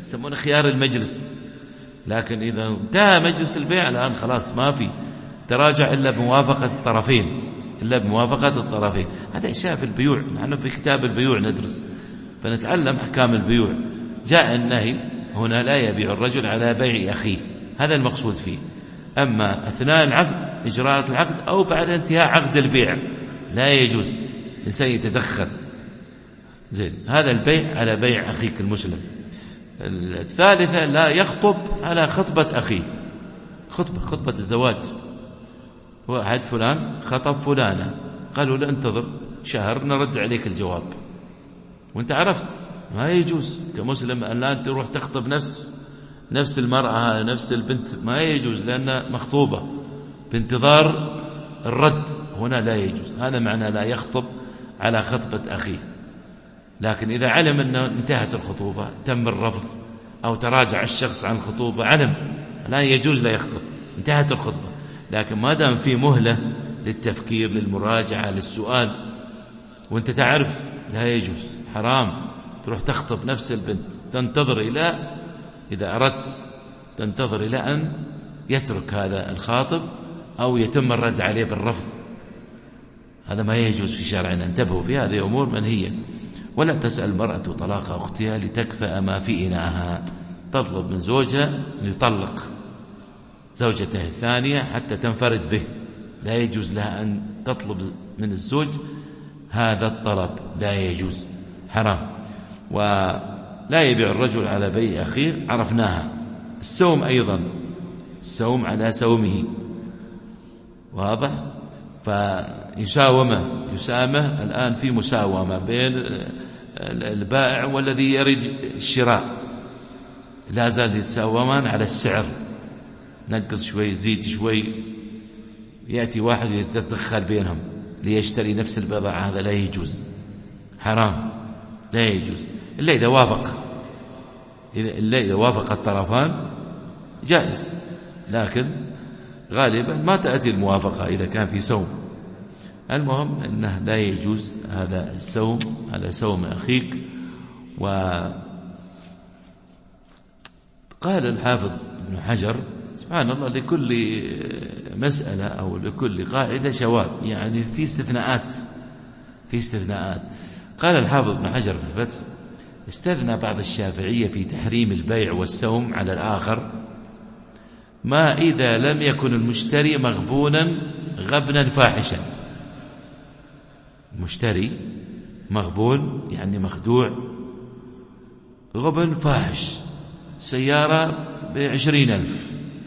يسمونه خيار المجلس. لكن إذا انتهى مجلس البيع الآن خلاص ما في تراجع إلا بموافقة الطرفين، إلا بموافقة الطرفين. هذا إشياء في البيوع، نحن في كتاب البيوع ندرس فنتعلم أحكام البيوع. جاء النهي هنا لا يبيع الرجل على بيع أخيه، هذا المقصود فيه. أما أثناء العقد، إجراءات العقد أو بعد انتهاء عقد البيع لا يجوز الإنسان يتدخل. زين، هذا البيع على بيع أخيك المسلم. الثالثة لا يخطب على خطبة أخيه، خطبة خطبة الزواج. واحد فلان خطب فلانة، قالوا له انتظر شهر نرد عليك الجواب، وانت عرفت ما يجوز كمسلم أن لا تروح تخطب نفس نفس المرأة نفس البنت، ما يجوز لأنها مخطوبة بانتظار الرد، هنا لا يجوز. هذا معنى لا يخطب على خطبة أخيه. لكن إذا علم أنه انتهت الخطوبة، تم الرفض أو تراجع الشخص عن الخطوبة، علم لا يجوز لا يخطب، انتهت الخطبة. لكن ما دام في مهلة للتفكير للمراجعة للسؤال وانت تعرف، لا يجوز، حرام تروح تخطب نفس البنت، تنتظر إلى إذا أردت تنتظر إلى أن يترك هذا الخاطب أو يتم الرد عليه بالرفض. هذا ما يجوز في شرعنا، انتبهوا في هذه أمور منهية. ولا تسأل المرأة طلاق أختها لتكفأ ما في إناءها، تطلب من زوجها أن يطلق زوجته الثانية حتى تنفرد به، لا يجوز لها أن تطلب من الزوج هذا الطلب، لا يجوز، حرام. ولا يبيع الرجل على بيع أخيه، عرفناها. السوم أيضا، السوم على سومه، واضح. فيساومه يسامه، الآن في مساومة بين البائع والذي يريد الشراء، لا زال يتساومان على السعر، نقص شوي زيد شوي، يأتي واحد يتدخل بينهم ليشتري نفس البضاعة، هذا لا يجوز، حرام، لا يجوز إلا إذا وافق، إلا إذا وافق الطرفان جائز، لكن غالبا ما تأتي الموافقة إذا كان في سوم. المهم أنه لا يجوز هذا السوم على سوم أخيك. وقال الحافظ ابن حجر سبحان الله لكل مسألة أو لكل قاعدة شواذ، يعني في استثناءات في استثناءات. قال الحافظ ابن حجر في الفتح: استثنى بعض الشافعية في تحريم البيع والسوم على الآخر ما إذا لم يكن المشتري مغبونا غبنا فاحشا. مشتري مغبون يعني مخدوع، غبن فاحش، سيارة بعشرين ألف،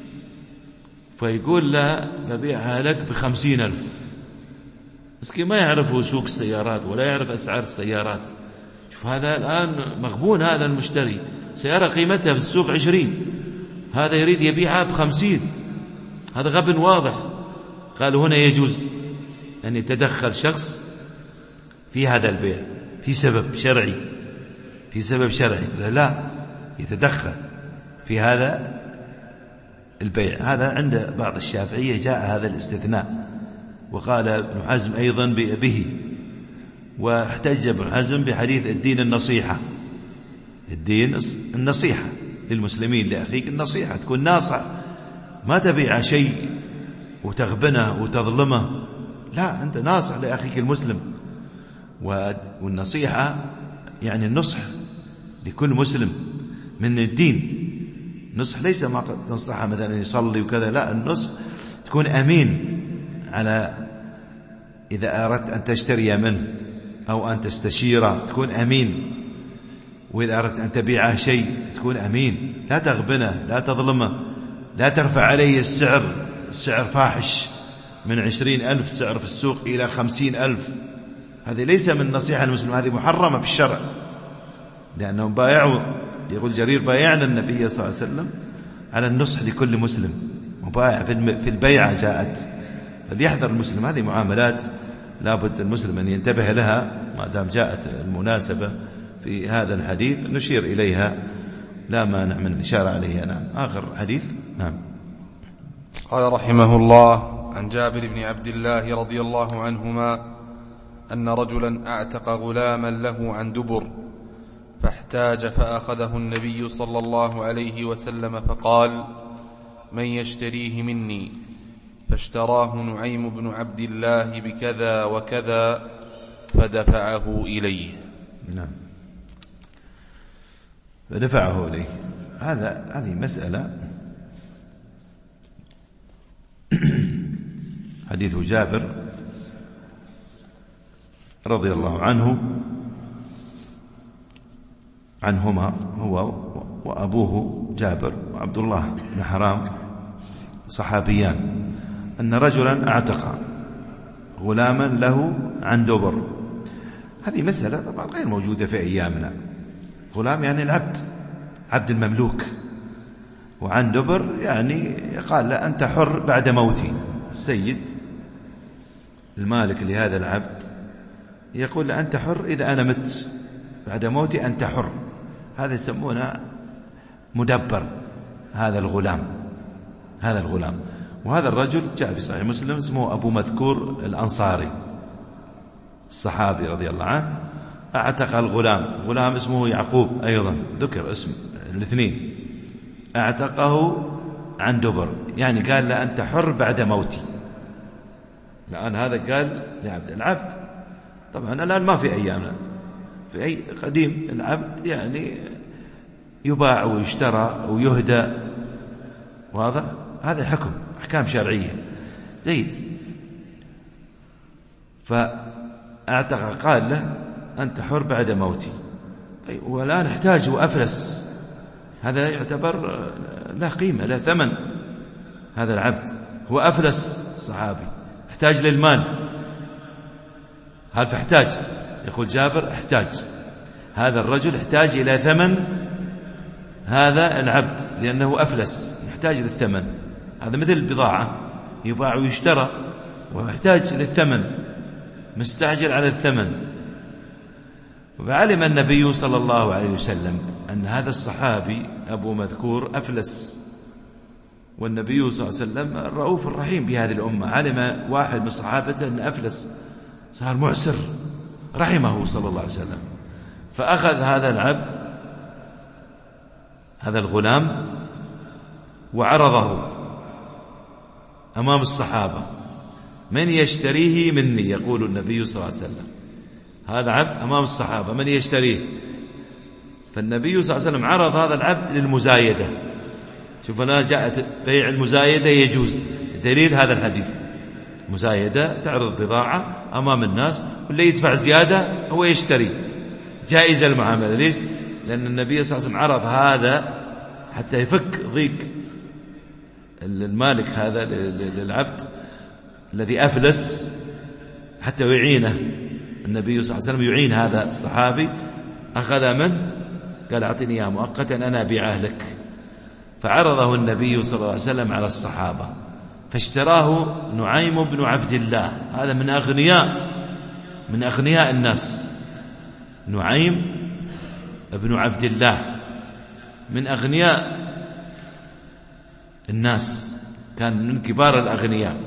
فيقول له ببيعها لك بخمسين ألف، مسكين ما يعرف سوق السيارات ولا يعرف أسعار السيارات. شوف هذا الآن مغبون، هذا المشتري سيارة قيمتها في السوق عشرين، هذا يريد يبيعها بخمسين، هذا غبن واضح. قالوا هنا يجوز أن يتدخل شخص في هذا البيع في سبب شرعي، في سبب شرعي، لا يتدخل في هذا البيع. هذا عند بعض الشافعية جاء هذا الاستثناء، وقال ابن حزم أيضا به، واحتج ابن حزم بحديث الدين النصيحة. الدين النصيحة للمسلمين، لأخيك النصيحة، تكون ناصح، ما تبيع شيء وتغبنه وتظلمه، لا، أنت ناصح لأخيك المسلم. والنصيحة يعني النصح لكل مسلم من الدين. نصح ليس ما تنصحه مثلا يصلي وكذا، لا، النصح تكون أمين على إذا أردت أن تشتري منه أو أن تستشيره تكون أمين، وإذا أردت أن تبيعه شيء تكون أمين، لا تغبنه لا تظلمه، لا ترفع عليه السعر، السعر فاحش من عشرين ألف سعر في السوق إلى خمسين ألف. هذه ليس من نصيحة المسلم، هذه محرمة في الشرع، لأنهم بايعوا، يقول جرير: بايعنا النبي صلى الله عليه وسلم على النصح لكل مسلم، مبايع في البيعة جاءت. فليحذر المسلم، هذه معاملات لابد المسلم أن ينتبه لها، ما دام جاءت المناسبة في هذا الحديث نشير إليها، لا مانع من الإشارة عليها. نعم. آخر حديث. نعم. قال رحمه الله: عن جابر بن عبد الله رضي الله عنهما أن رجلا أعتق غلاما له عن دبر، فاحتاج فأخذه النبي صلى الله عليه وسلم فقال: من يشتريه مني؟ فاشتراه نعيم بن عبد الله بكذا وكذا فدفعه إليه. نعم، فدفعه إليه. هذا هذه مسألة. حديث جابر رضي الله عنه عنهما هو وأبوه جابر وعبد الله بن حرام صحابيان، أن رجلا اعتق غلاما له عن دبر. هذه مسألة طبعا غير موجودة في أيامنا. غلام يعني العبد، عبد المملوك، وعن دبر يعني قال لا أنت حر بعد موتي. السيد المالك لهذا العبد يقول لا أنت حر إذا أنا مت، بعد موتي أنت حر. هذا يسمونه مدبر. هذا الغلام هذا الغلام وهذا الرجل جاء في صحيح مسلم اسمه أبو مذكور الأنصاري الصحابي رضي الله عنه، اعتق الغلام. غلام اسمه يعقوب أيضا ذكر اسم الاثنين، اعتقه عن دبر، يعني قال لا أنت حر بعد موتي. الآن هذا قال لعبد العبد. طبعا الآن ما في أيامنا، في أي قديم العبد يعني يباع ويشترى ويهدى، وهذا هذا حكم أحكام شرعية. جيد. فاعتق قال له أنت حر بعد موتي. طيب والآن احتاج وأفلس، هذا يعتبر لا قيمة لا ثمن. هذا العبد هو أفلس الصحابي، احتاج للمال. هل فاحتاج؟ يقول جابر احتاج، هذا الرجل احتاج إلى ثمن هذا العبد لأنه أفلس، يحتاج للثمن. هذا مثل البضاعة يباع ويشترى ويحتاج للثمن، مستعجل على الثمن. وعلم النبي صلى الله عليه وسلم أن هذا الصحابي أبو مذكور أفلس، والنبي صلى الله عليه وسلم الرؤوف الرحيم بهذه الأمة. علم واحد من صحابته أن أفلس صار معسر، رحمه صلى الله عليه وسلم، فأخذ هذا العبد هذا الغلام وعرضه أمام الصحابة: من يشتريه مني؟ يقول النبي صلى الله عليه وسلم هذا عبد أمام الصحابة، من يشتريه؟ فالنبي صلى الله عليه وسلم عرض هذا العبد للمزايدة. شوف هنا جاءت بيع المزايدة يجوز، دليل هذا الحديث. مزايدة تعرض بضاعة أمام الناس واللي يدفع زيادة هو يشتري، جائزة المعاملة. ليش؟ لأن النبي صلى الله عليه وسلم عرض هذا حتى يفك ضيق المالك هذا للعبد الذي أفلس، حتى يعينه. النبي صلى الله عليه وسلم يعين هذا الصحابي. أخذ منه قال أعطني إياه مؤقتا أنا أبيعه لك، فعرضه النبي صلى الله عليه وسلم على الصحابة، فاشتراه نعيم بن عبد الله. هذا من أغنياء من أغنياء الناس، نعيم بن عبد الله من أغنياء الناس، كان من كبار الأغنياء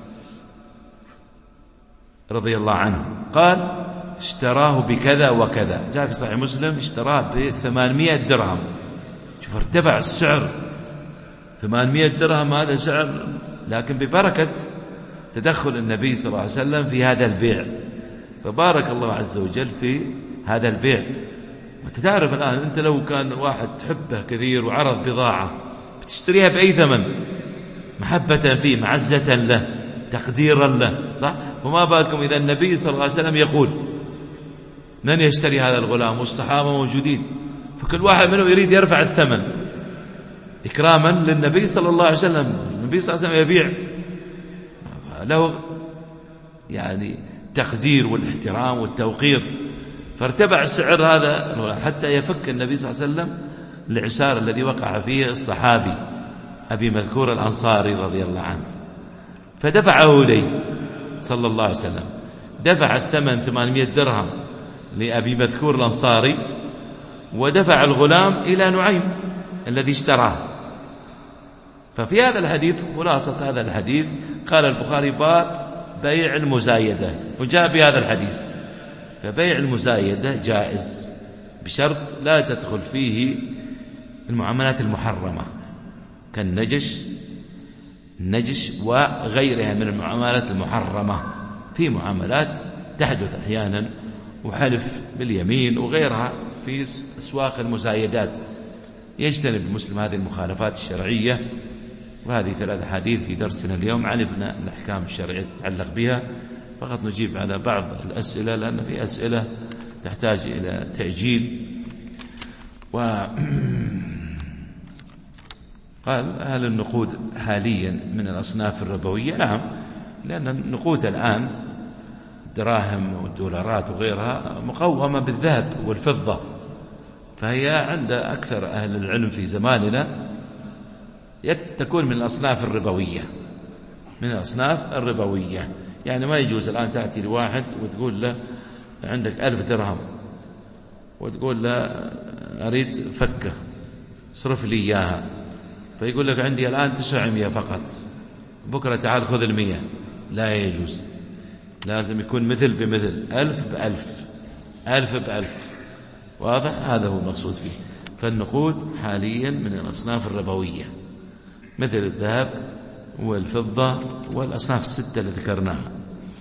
رضي الله عنه. قال اشتراه بكذا وكذا، جاء في صحيح مسلم اشتراه بثمانمائة درهم. شوف ارتفع السعر، ثمانمائة درهم هذا سعر، لكن ببركة تدخل النبي صلى الله عليه وسلم في هذا البيع، فبارك الله عز وجل في هذا البيع. وتتعرف الآن أنت لو كان واحد تحبه كثير وعرض بضاعة بتشتريها بأي ثمن، محبة فيه، معزة له، تقديرا له، صح؟ وما بالكم إذا النبي صلى الله عليه وسلم يقول من يشتري هذا الغلام والصحابة موجودين، فكل واحد منهم يريد يرفع الثمن إكراما للنبي صلى الله عليه وسلم. النبي صلى الله عليه وسلم يبيع، له يعني تقدير والاحترام والتوقير، فارتفع السعر هذا حتى يفك النبي صلى الله عليه وسلم الإعسار الذي وقع فيه الصحابي أبي مذكور الأنصاري رضي الله عنه، فدفعه إليه صلى الله عليه وسلم. دفع الثمن ثمانمائة درهم لأبي مذكور الأنصاري، ودفع الغلام إلى نعيم الذي اشتراه. ففي هذا الحديث خلاصة هذا الحديث قال البخاري باب بيع المزايدة، وجاء بهذا الحديث. فبيع المزايدة جائز بشرط لا تدخل فيه المعاملات المحرمة كالنجش النجش وغيرها من المعاملات المحرمة. في معاملات تحدث أحيانا وحلف باليمين وغيرها في أسواق المزايدات، يجتنب المسلم هذه المخالفات الشرعية. وهذه ثلاث حديث في درسنا اليوم عرفنا الأحكام الشرعية تتعلق بها، فقط نجيب على بعض الأسئلة لأن في أسئلة تحتاج إلى تأجيل. و قال هل النقود حاليا من الأصناف الربوية؟ نعم، لأن النقود الآن الدراهم والدولارات وغيرها مقومة بالذهب والفضة، فهي عند أكثر أهل العلم في زماننا تكون من الأصناف الربوية، من الأصناف الربوية. يعني ما يجوز الآن تأتي لواحد وتقول له عندك ألف درهم وتقول له أريد فكة صرف لي إياها، فيقول لك عندي الآن تسعمية فقط، بكرة تعال خذ المية. لا يجوز، لازم يكون مثل بمثل، ألف بألف، ألف بألف. واضح؟ هذا هو المقصود فيه. فالنقود حاليا من الأصناف الربوية مثل الذهب والفضة والأصناف الستة اللي ذكرناها.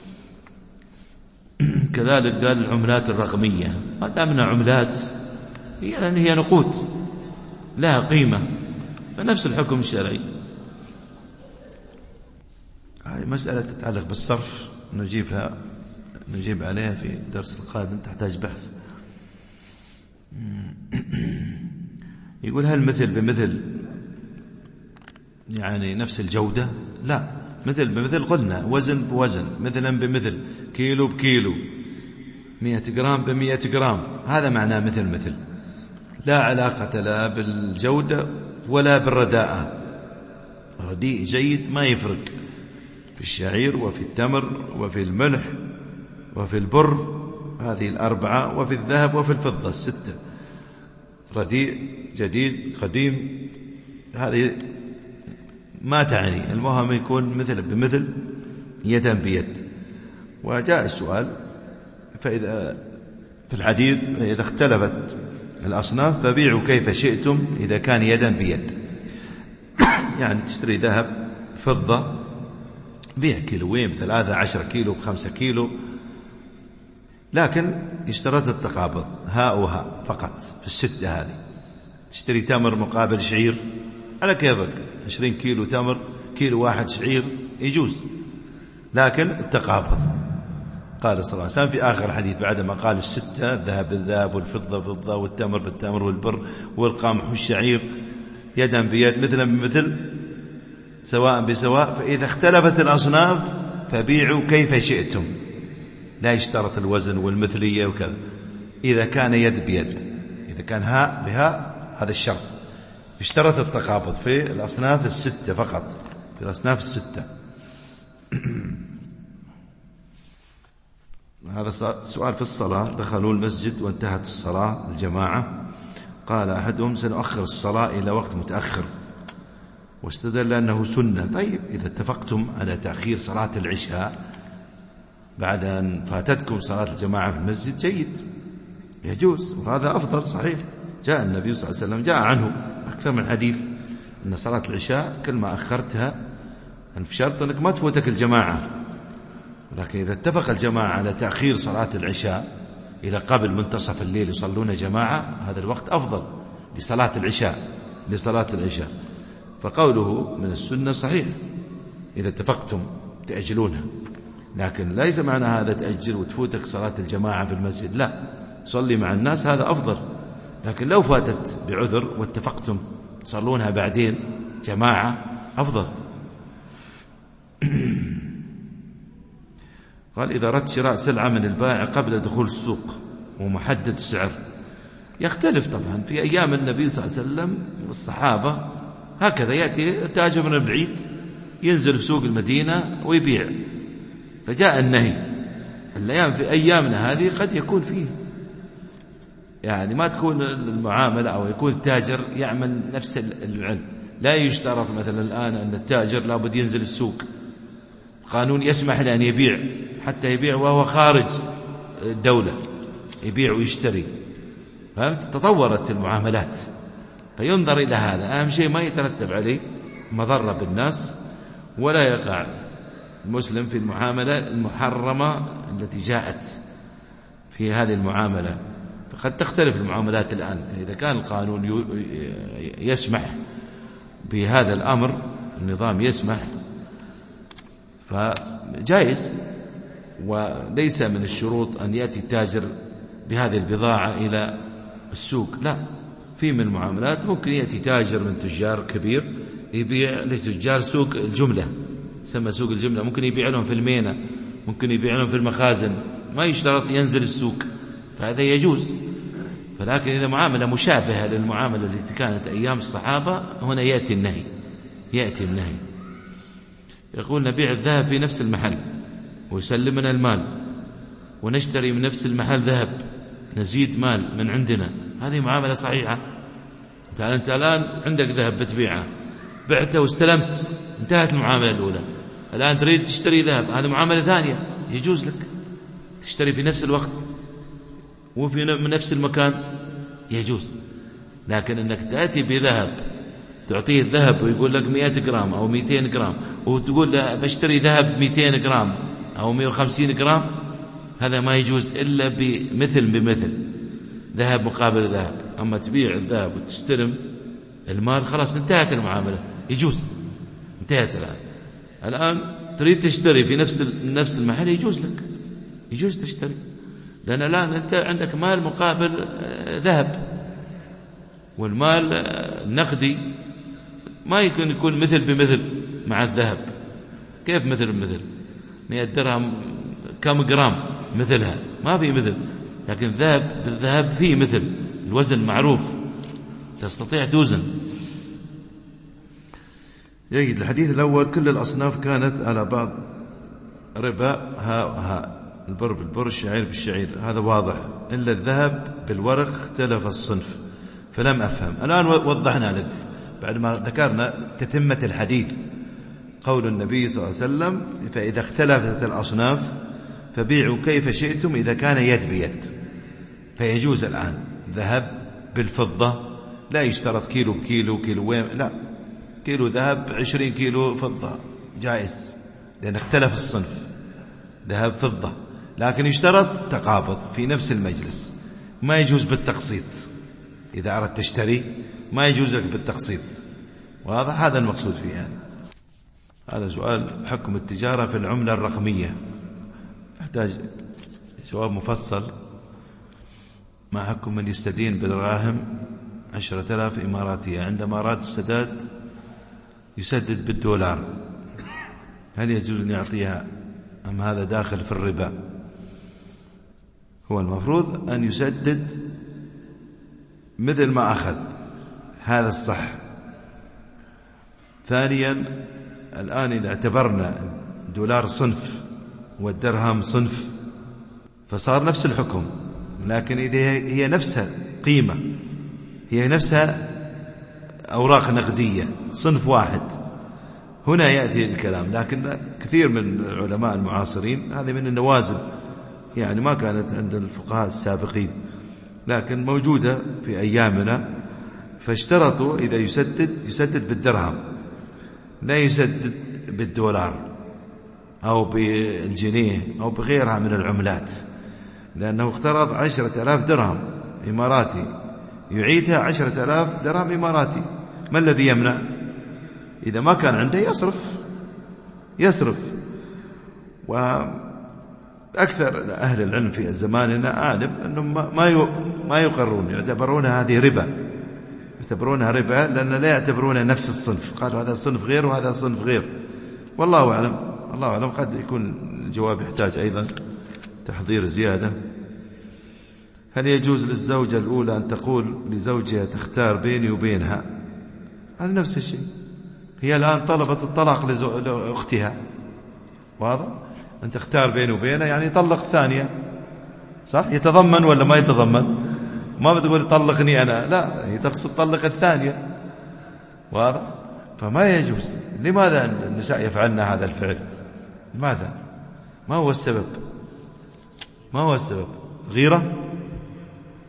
كذلك قال العملات الرقمية، ما دامنا عملات هي لأن هي نقود لها قيمة، فنفس الحكم الشرعي. هاي مسألة تتعلق بالصرف نجيبها نجيب عليها في الدرس القادم، تحتاج بحث. يقول هل مثل بمثل يعني نفس الجودة؟ لا، مثل بمثل قلنا وزن بوزن، مثلا بمثل، كيلو بكيلو، مئة جرام بمئة جرام، هذا معناه مثل مثل، لا علاقة لا بالجودة ولا بالرداءة. رديء جيد ما يفرق في الشعير وفي التمر وفي الملح وفي البر، هذه الأربعة، وفي الذهب وفي الفضة الستة. رديء جديد قديم هذه ما تعني، المهم يكون مثل بمثل يدا بيد. وجاء السؤال فإذا في الحديث إذا اختلفت الأصناف فبيعوا كيف شئتم إذا كان يدا بيد. يعني تشتري ذهب فضة بيع كيلوين بثلاثة عشر كيلو بخمسة كيلو، لكن اشترط التقابض هاء وهاء فقط في الستة هذه. تشتري تمر مقابل شعير على كيفك، عشرين كيلو تمر كيلو واحد شعير يجوز، لكن التقابض. قال صلى الله عليه وسلم في آخر الحديث بعدما قال الستة، الذهب بالذهب والفضة بالفضة والتمر بالتمر والبر والقمح والشعير يدا بيد مثلا بمثل سواء بسواء، فإذا اختلفت الأصناف فبيعوا كيف شئتم، لا يشترط الوزن والمثلية وكذا. إذا كان يد بيد، إذا كان هاء بهاء هذا الشرط. اشترط التقابض في الأصناف الستة فقط، في الأصناف الستة. هذا سؤال في الصلاة، دخلوا المسجد وانتهت الصلاة الجماعة، قال أحدهم سنؤخر الصلاة إلى وقت متأخر واستدل أنه سنة. طيب إذا اتفقتم على تأخير صلاة العشاء بعد أن فاتتكم صلاة الجماعة في المسجد جيد، يجوز، وهذا أفضل. صحيح جاء النبي صلى الله عليه وسلم جاء عنه أكثر من حديث أن صلاة العشاء كل ما أخرتها أن في شرط أنك ما تفوتك الجماعة، لكن إذا اتفق الجماعة على تأخير صلاة العشاء إلى قبل منتصف الليل يصلون جماعة، هذا الوقت أفضل لصلاة العشاء لصلاة العشاء. فقوله من السنة صحيح إذا اتفقتم تأجلونها، لكن ليس معنى هذا تأجل وتفوتك صلاة الجماعة في المسجد، لا، صلي مع الناس هذا أفضل. لكن لو فاتت بعذر واتفقتم تصلونها بعدين جماعة أفضل. قال إذا أردت شراء سلعة من البائع قبل دخول السوق ومحدد السعر، يختلف طبعا. في أيام النبي صلى الله عليه وسلم والصحابة هكذا، يأتي التاجر من البعيد ينزل في سوق المدينة ويبيع، فجاء النهي. الأيام في أيامنا هذه قد يكون فيه يعني ما تكون المعاملة أو يكون التاجر يعمل نفس العلم. لا يشترط مثلا الآن أن التاجر لابد ينزل السوق، القانون يسمح له أن يبيع، حتى يبيع وهو خارج الدولة، يبيع ويشتري، فهمت؟ تطورت المعاملات، فينظر إلى هذا. أهم شيء ما يترتب عليه مضرة بالناس، ولا يقع المسلم في المعاملة المحرمة التي جاءت في هذه المعاملة. فقد تختلف المعاملات الآن، فإذا كان القانون يسمح بهذا الأمر، النظام يسمح، فجائز. وليس من الشروط أن يأتي التاجر بهذه البضاعة إلى السوق، لا. في من المعاملات ممكن يأتي تاجر من تجار كبير يبيع لتجار سوق الجملة، سمى سوق الجملة، ممكن يبيع لهم في الميناء، ممكن يبيع لهم في المخازن، ما يشترط ينزل السوق، فهذا يجوز. فلكن إذا معاملة مشابهة للمعاملة التي كانت أيام الصحابة، هنا يأتي النهي، يأتي النهي. يقول نبيع الذهب في نفس المحل ويسلمنا المال، ونشتري من نفس المحل ذهب، نزيد مال من عندنا، هذه معاملة صحيحة. أنت الآن عندك ذهب بتبيعه، بعته واستلمت، انتهت المعاملة الأولى. الآن تريد تشتري ذهب، هذه معاملة ثانية، يجوز لك تشتري في نفس الوقت وفي نفس المكان، يجوز. لكن أنك تأتي بذهب تعطيه الذهب ويقول لك مئة جرام أو مئتين جرام، وتقول له بشتري ذهب مئتين جرام أو مئة وخمسين جرام، هذا ما يجوز إلا بمثل بمثل، ذهب مقابل ذهب. أما تبيع الذهب وتستلم المال، خلاص انتهت المعاملة، يجوز، انتهت. الآن الآن تريد تشتري في نفس نفس المحل، يجوز لك، يجوز تشتري، لأن الآن أنت عندك مال مقابل ذهب، والمال النقدي ما يكون يكون مثل بمثل مع الذهب. كيف مثل بمثل؟ مئة درهم كم جرام مثلها؟ ما في مثل. لكن الذهب بالذهب فيه مثل، الوزن معروف، تستطيع توزن. جيد. الحديث الأول كل الأصناف كانت على بعض ربا، ها ها البر بالبر، الشعير بالشعير، هذا واضح، إلا الذهب بالورق اختلف الصنف فلم أفهم. الآن وضحنا لك بعد ما ذكرنا تتمة الحديث، قول النبي صلى الله عليه وسلم فإذا اختلفت الأصناف فبيعوا كيف شئتم إذا كان يد بيد. فيجوز الآن ذهب بالفضة، لا يشترط كيلو بكيلو، كيلوين، لا، كيلو ذهب عشرين كيلو فضة جائز، لأن اختلف الصنف، ذهب فضة. لكن يشترط تقابض في نفس المجلس، ما يجوز بالتقسيط. إذا أردت تشتري ما يجوز لك بالتقسيط، واضح؟ هذا المقصود فيه. يعني هذا سؤال حكم التجارة في العملة الرقمية، يحتاج جواب مفصل. ما حكم من يستدين بالدراهم عشرة آلاف إماراتية، عندما أراد السداد يسدد بالدولار، هل يجوز أن يعطيها أم هذا داخل في الربا؟ هو المفروض أن يسدد مثل ما أخذ، هذا الصح. ثانيا، الآن إذا اعتبرنا الدولار صنف والدرهم صنف فصار نفس الحكم، لكن إذا هي نفسها قيمة، هي نفسها أوراق نقدية، صنف واحد، هنا يأتي الكلام. لكن كثير من العلماء المعاصرين هذه من النوازل، يعني ما كانت عند الفقهاء السابقين لكن موجودة في أيامنا، فاشترطوا إذا يسدد يسدد بالدرهم، لا يسدد بالدولار أو بالجنيه أو بغيرها من العملات، لأنه اقترض عشرة آلاف درهم إماراتي، يعيدها عشرة آلاف درهم إماراتي، ما الذي يمنع؟ إذا ما كان عنده يصرف يصرف وأكثر أهل العلم في زماننا أعلم أنهم ما ما يقرون، يعتبرون هذه ربا، يعتبرونها ربا لأن لا يعتبرونها نفس الصنف، قالوا هذا صنف غير وهذا صنف غير، والله أعلم. الله أعلم، قد يكون الجواب يحتاج أيضا تحضير زيادة. هل يجوز للزوجة الأولى أن تقول لزوجها تختار بيني وبينها؟ هذا نفس الشيء، هي الآن طلبت الطلاق لأختها، واضح؟ أن تختار بيني وبينها يعني طلق ثانية، صح؟ يتضمن ولا ما يتضمن؟ ما بتقول طلقني أنا، لا، هي تقصد طلق الثانية، واضح؟ فما يجوز. لماذا النساء يفعلن هذا الفعل؟ لماذا؟ ما هو السبب؟ ما هو السبب؟ غيرة؟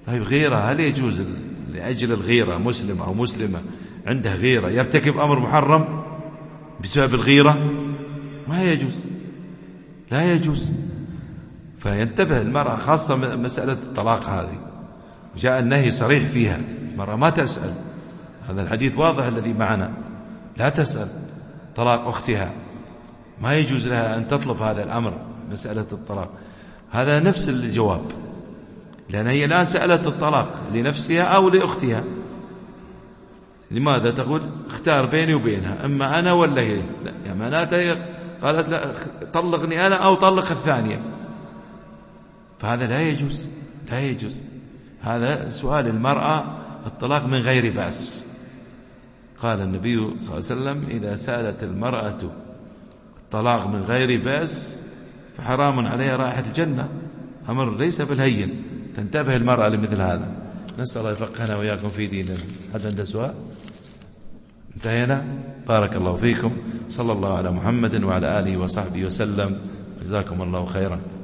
طيب غيرة، هل يجوز لأجل الغيرة مسلم أو مسلمة عنده غيرة يرتكب أمر محرم بسبب الغيرة؟ ما يجوز، لا يجوز. فينتبه المرأة، خاصة مسألة الطلاق هذه جاء النهي صريح فيها، المرأة ما تسأل، هذا الحديث واضح الذي معنا، لا تسأل طلاق أختها، ما يجوز لها أن تطلب هذا الأمر مسألة الطلاق. هذا نفس الجواب، لأن هي الآن سألت الطلاق لنفسها أو لأختها. لماذا تقول اختار بيني وبينها، أما أنا ولا هي؟ لا يا معناتها قالت لا طلقني أنا أو طلق الثانية، فهذا لا يجوز، لا يجوز. هذا سؤال المرأة الطلاق من غير بأس. قال النبي صلى الله عليه وسلم إذا سألت المرأة الطلاق من غير بأس فحرام عليها رائحة الجنة، أمر ليس بالهين. تنتبه المرأة لمثل هذا. نسأل الله يفقهنا وإياكم في ديننا. هل عنده سؤال؟ انتهينا. بارك الله فيكم. صلى الله على محمد وعلى آله وصحبه وسلم. جزاكم الله خيرا.